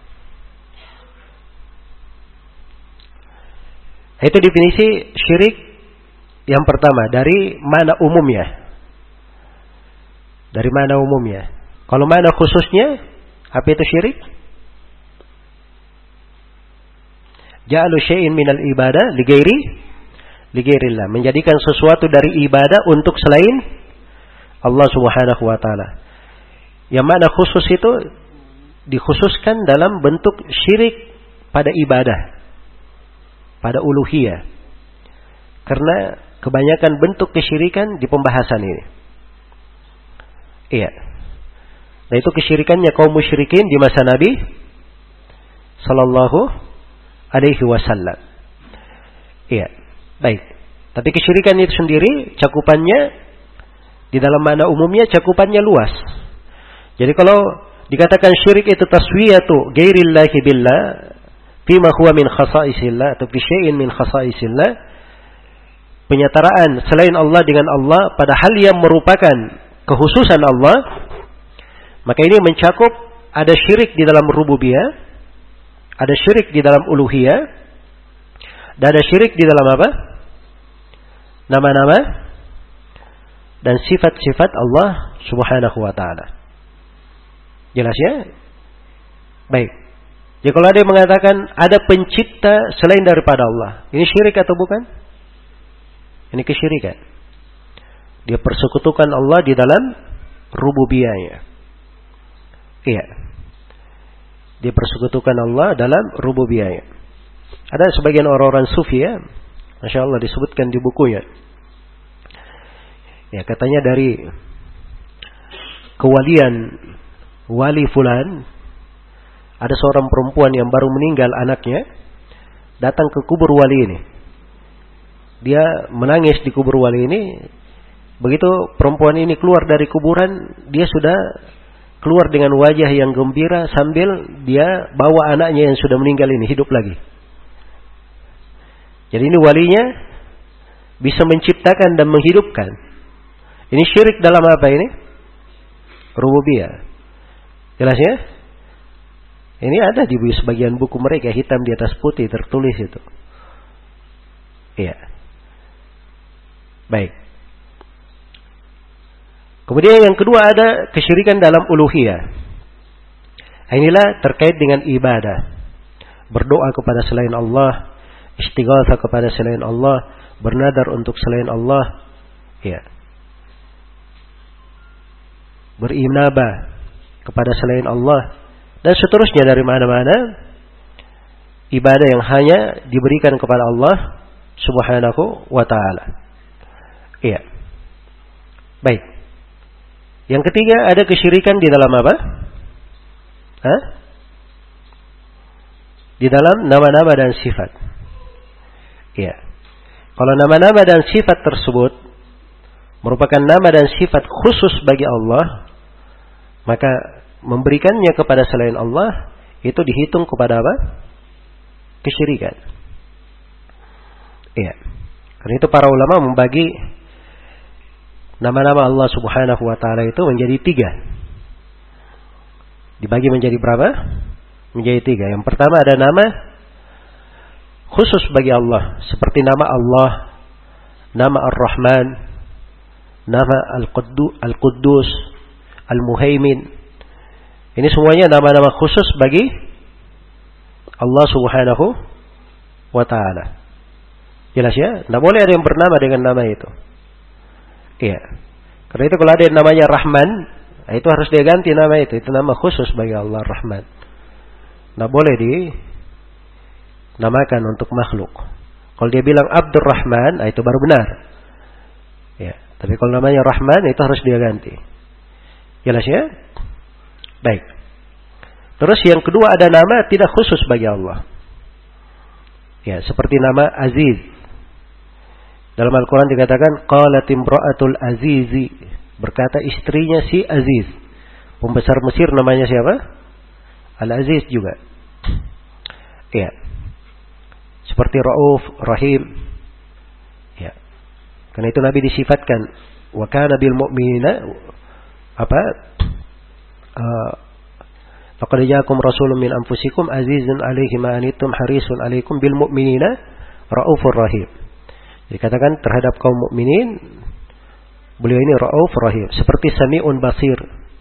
Itu definisi syirik yang pertama dari mana umumnya. Dari mana umumnya. Kalau mana khususnya, apa itu syirik? Ja'alu syai'in minal ibadah li ghairi li ghairillah, menjadikan sesuatu dari ibadah untuk selain Allah Subhanahu wa taala. Yang mana khusus itu dikhususkan dalam bentuk syirik pada ibadah, pada uluhiyah. Karena kebanyakan bentuk kesyirikan di pembahasan ini. Iya. Nah itu kesyirikannya kaum musyrikin di masa Nabi sallallahu alaihi wasallam. Iya. Baik. Tapi kesyirikan itu sendiri cakupannya di dalam makna umumnya cakupannya luas. Jadi kalau dikatakan syirik itu taswiyatu ghairillahi billah fima huwa min khasaisillah atau fi syai'in min khasaisillah, penyetaraan selain Allah dengan Allah pada hal yang merupakan kekhususan Allah, maka ini mencakup ada syirik di dalam rububiyah, ada syirik di dalam uluhiyah, dan ada syirik di dalam apa? Nama-nama dan sifat-sifat Allah Subhanahu wa taala. Jelas ya? Baik. Jadi kalau ada yang mengatakan ada pencipta selain daripada Allah, ini syirik atau bukan? Ini kesyirikan. Dia persekutukan Allah di dalam rububiyahnya. Iya. Dia persekutukan Allah dalam rububiyahnya. Ada sebagian orang-orang sufi ya, Masya Allah disebutkan di bukunya. Ya katanya dari kewalian wali fulan, ada seorang perempuan yang baru meninggal anaknya, datang ke kubur wali ini. Dia menangis di kubur wali ini. Begitu perempuan ini keluar dari kuburan, dia sudah keluar dengan wajah yang gembira sambil dia bawa anaknya yang sudah meninggal ini hidup lagi. Jadi ini walinya bisa menciptakan dan menghidupkan. Ini syirik dalam apa ini? Rububiyah. Jelas ya? Ini ada di sebagian buku mereka hitam di atas putih tertulis itu. Iya. Baik. Kemudian yang kedua ada kesyirikan dalam uluhiyah. Inilah terkait dengan ibadah. Berdoa kepada selain Allah, istighatsah kepada selain Allah, bernadar untuk selain Allah, ya. Berinabah kepada selain Allah dan seterusnya dari mana-mana ibadah yang hanya diberikan kepada Allah Subhanahu wa taala. Iya. Baik. Yang ketiga ada kesyirikan di dalam apa? Hah? Di dalam nama-nama dan sifat. Iya. Kalau nama-nama dan sifat tersebut merupakan nama dan sifat khusus bagi Allah, maka memberikannya kepada selain Allah itu dihitung kepada apa? Kesyirikan. Iya. Karena itu para ulama membagi nama-nama Allah Subhanahu wa taala itu menjadi tiga. Dibagi menjadi berapa? Menjadi tiga. Yang pertama ada nama khusus bagi Allah, seperti nama Allah, nama Ar-Rahman, nama Al-Quddus, Al-Muhaimin. Ini semuanya nama-nama khusus bagi Allah Subhanahu wa taala. Jelas ya? Tidak boleh ada yang bernama dengan nama itu. Iya. Karena itu kalau ada yang namanya Rahman, itu harus dia ganti nama itu. Itu nama khusus bagi Allah Rahman. Tidak boleh dinamakan untuk makhluk. Kalau dia bilang Abdurrahman, itu baru benar. Ya. Tapi kalau namanya Rahman, itu harus dia ganti. Jelas ya? Baik. Terus yang kedua ada nama tidak khusus bagi Allah. Ya, seperti nama Aziz. Dalam Al-Quran dikatakan qalat imra'atul azizi, berkata istrinya si Aziz. Pembesar Mesir namanya siapa? Al-Aziz juga. Ya. Seperti Rauf, Rahim. Ya. Karena itu Nabi disifatkan wa kana bil mu'minina apa? Uh, laqad ja'akum rasulun min anfusikum azizun 'alaihi ma anittum harisun 'alaikum bil mu'minina raufur rahim. Dikatakan terhadap kaum mukminin beliau ini Rauf Rahim, seperti Sami'un Basir.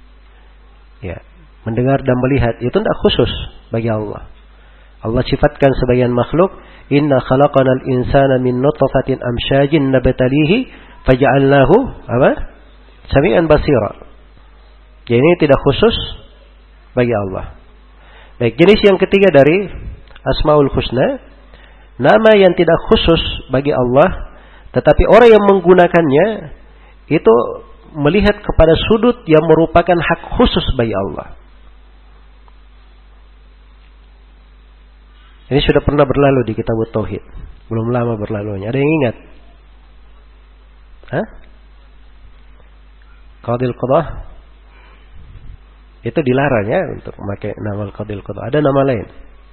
Ya, mendengar dan melihat itu tidak khusus bagi Allah. Allah sifatkan sebagian makhluk, inna khalaqanal insana min nutfatin amsyajin nabtalihi faja'alnahu apa? Sami'an basira. Jadi ini tidak khusus bagi Allah. Baik, jenis yang ketiga dari Asmaul Husna, nama yang tidak khusus bagi Allah, tetapi orang yang menggunakannya itu melihat kepada sudut yang merupakan hak khusus bagi Allah. Ini sudah pernah berlalu di Kitab Tauhid. Belum lama berlalunya. Ada yang ingat? Hah? Qadil Qadah? Itu dilarang ya untuk memakai nama Qadil Qadah. Ada nama lain?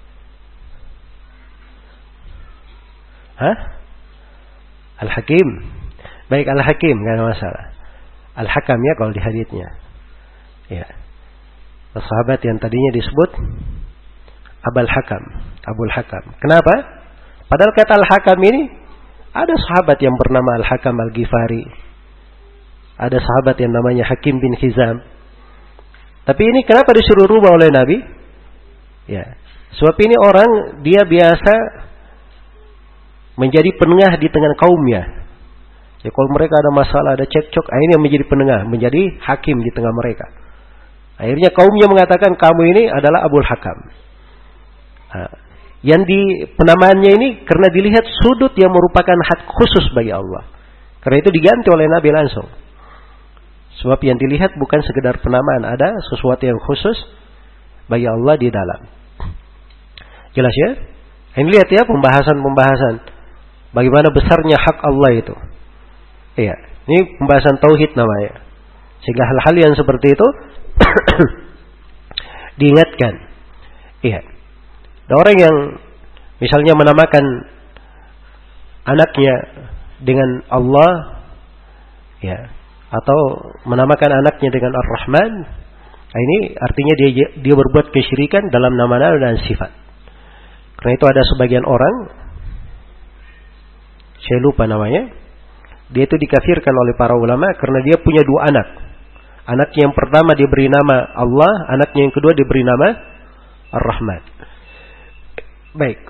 Hah? Al-Hakim. Baik, Al-Hakim, enggak ada masalah. Al-Hakam ya kalau di haditsnya. Ya. Sahabat yang tadinya disebut Abul Hakam, Abul Hakam. Kenapa? Padahal kata Al-Hakam ini ada sahabat yang bernama Al-Hakam Al-Ghifari. Ada sahabat yang namanya Hakim bin Hizam. Tapi ini kenapa disuruh rubah oleh Nabi? Ya, sebab ini orang dia biasa menjadi penengah di tengah kaumnya. Ya, kalau mereka ada masalah, ada cekcok, akhirnya menjadi penengah, menjadi hakim di tengah mereka. Akhirnya kaumnya mengatakan kamu ini adalah Abul Hakam. Nah, yang di penamaannya ini karena dilihat sudut yang merupakan hak khusus bagi Allah. Karena itu diganti oleh Nabi langsung. Sebab yang dilihat bukan sekedar penamaan, ada sesuatu yang khusus bagi Allah di dalam. Jelas ya? Ini lihat ya pembahasan-pembahasan bagaimana besarnya hak Allah itu. Iya, ini pembahasan tauhid namanya. Sehingga hal-hal yang seperti itu diingatkan. Iya. Ada orang yang misalnya menamakan anaknya dengan Allah, ya, atau menamakan anaknya dengan Ar-Rahman, ini artinya dia dia berbuat kesyirikan dalam nama-nama dan sifat. Karena itu ada sebagian orang, saya lupa namanya, dia itu dikafirkan oleh para ulama karena dia punya dua anak. Anaknya yang pertama diberi nama Allah, anaknya yang kedua diberi nama Ar-Rahman. Baik.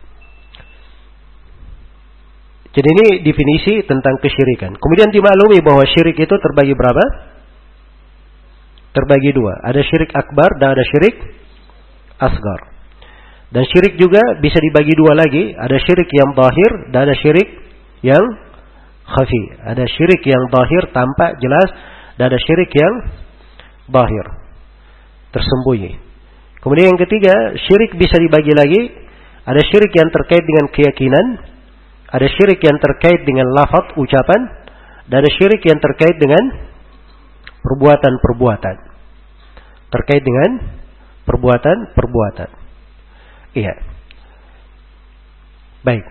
Jadi ini definisi tentang kesyirikan. Kemudian dimaklumi bahwa syirik itu terbagi berapa? Terbagi dua. Ada syirik akbar dan ada syirik asgar. Dan syirik juga bisa dibagi dua lagi. Ada syirik yang zahir dan ada syirik yang khafi. Ada syirik yang zahir tampak jelas dan ada syirik yang zahir tersembunyi. Kemudian yang ketiga, syirik bisa dibagi lagi. Ada syirik yang terkait dengan keyakinan, ada syirik yang terkait dengan lafaz ucapan, dan ada syirik yang terkait dengan perbuatan-perbuatan. Terkait dengan perbuatan-perbuatan. Iya. Baik.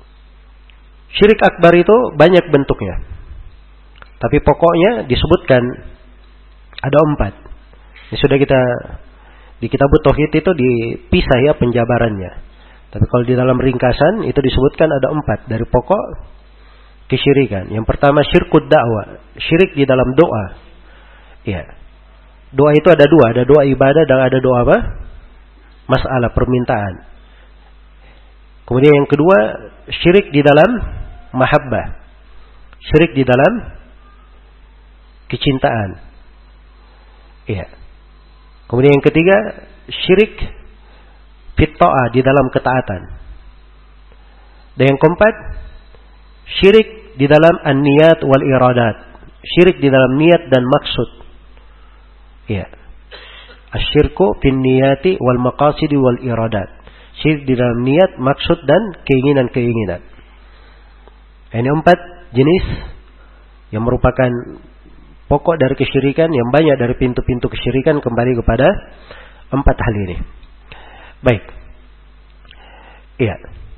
Syirik akbar itu banyak bentuknya. Tapi pokoknya disebutkan ada empat. Ini sudah kita di kitab Tauhid itu dipisah ya penjabarannya. Tapi kalau di dalam ringkasan itu disebutkan ada empat dari pokok kesyirikan. Yang pertama syirkud dakwah, syirik di dalam doa. Ya, doa itu ada dua, ada doa ibadah dan ada doa apa? Masalah permintaan. Kemudian yang kedua syirik di dalam mahabbah, syirik di dalam kecintaan. Ya. Kemudian yang ketiga syirik fit-ta'ah di dalam ketaatan. Dan yang keempat, syirik di dalam an-niyat wal iradat. Syirik di dalam niat dan maksud. Ya. Asyirku fin niyati wal maqasidi wal iradat. Syirik di dalam niat, maksud dan keinginan-keinginan. Ini empat jenis yang merupakan pokok dari kesyirikan, yang banyak dari pintu-pintu kesyirikan kembali kepada empat hal ini. Baik. Iya.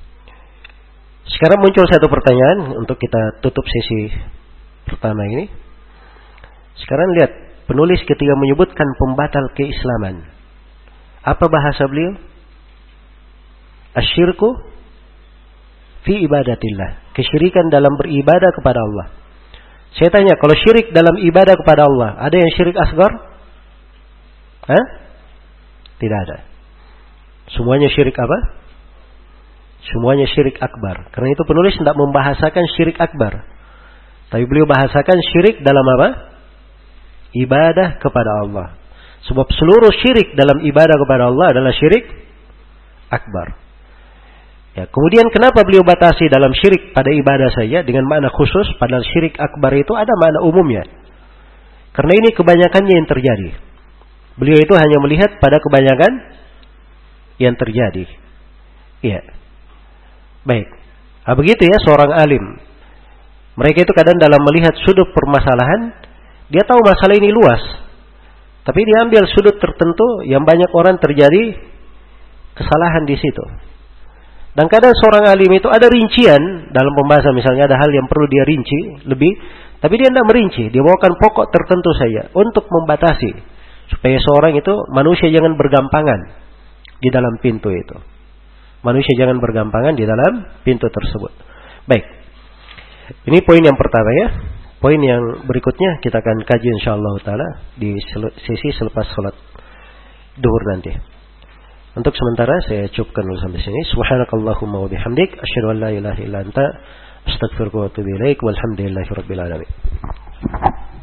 Sekarang muncul satu pertanyaan untuk kita tutup sesi pertama ini. Sekarang lihat, penulis ketika menyebutkan pembatal keislaman. Apa bahasa beliau? Asyirku fi ibadatillah. Kesyirikan dalam beribadah kepada Allah. Saya tanya, kalau syirik dalam ibadah kepada Allah, ada yang syirik asgar? Hah? Tidak ada. Semuanya syirik apa? Semuanya syirik akbar. Karena itu penulis tidak membahasakan syirik akbar. Tapi beliau bahasakan syirik dalam apa? Ibadah kepada Allah. Sebab seluruh syirik dalam ibadah kepada Allah adalah syirik akbar. Ya, kemudian kenapa beliau batasi dalam syirik pada ibadah saja dengan makna khusus, padahal syirik akbar itu ada makna umumnya. Karena ini kebanyakannya yang terjadi. Beliau itu hanya melihat pada kebanyakan yang terjadi. Iya. Baik. Nah, begitu ya seorang alim. Mereka itu kadang dalam melihat sudut permasalahan, dia tahu masalah ini luas. Tapi dia ambil sudut tertentu yang banyak orang terjadi kesalahan di situ. Dan kadang seorang alim itu ada rincian dalam pembahasan, misalnya ada hal yang perlu dia rinci lebih, tapi dia tidak merinci, dia bawakan pokok tertentu saja untuk membatasi supaya seorang itu manusia jangan bergampangan di dalam pintu itu. Manusia jangan bergampangan di dalam pintu tersebut. Baik. Ini poin yang pertama ya. poin yang berikutnya kita akan kaji insyaallah taala di sesi selepas salat duhur nanti. Untuk sementara saya cukupkan dulu sampai sini. Subhanakallahumma wa bihamdik asyhadu an la ilaha illa anta astaghfiruka wa atubu ilaik walhamdulillahirabbil alamin.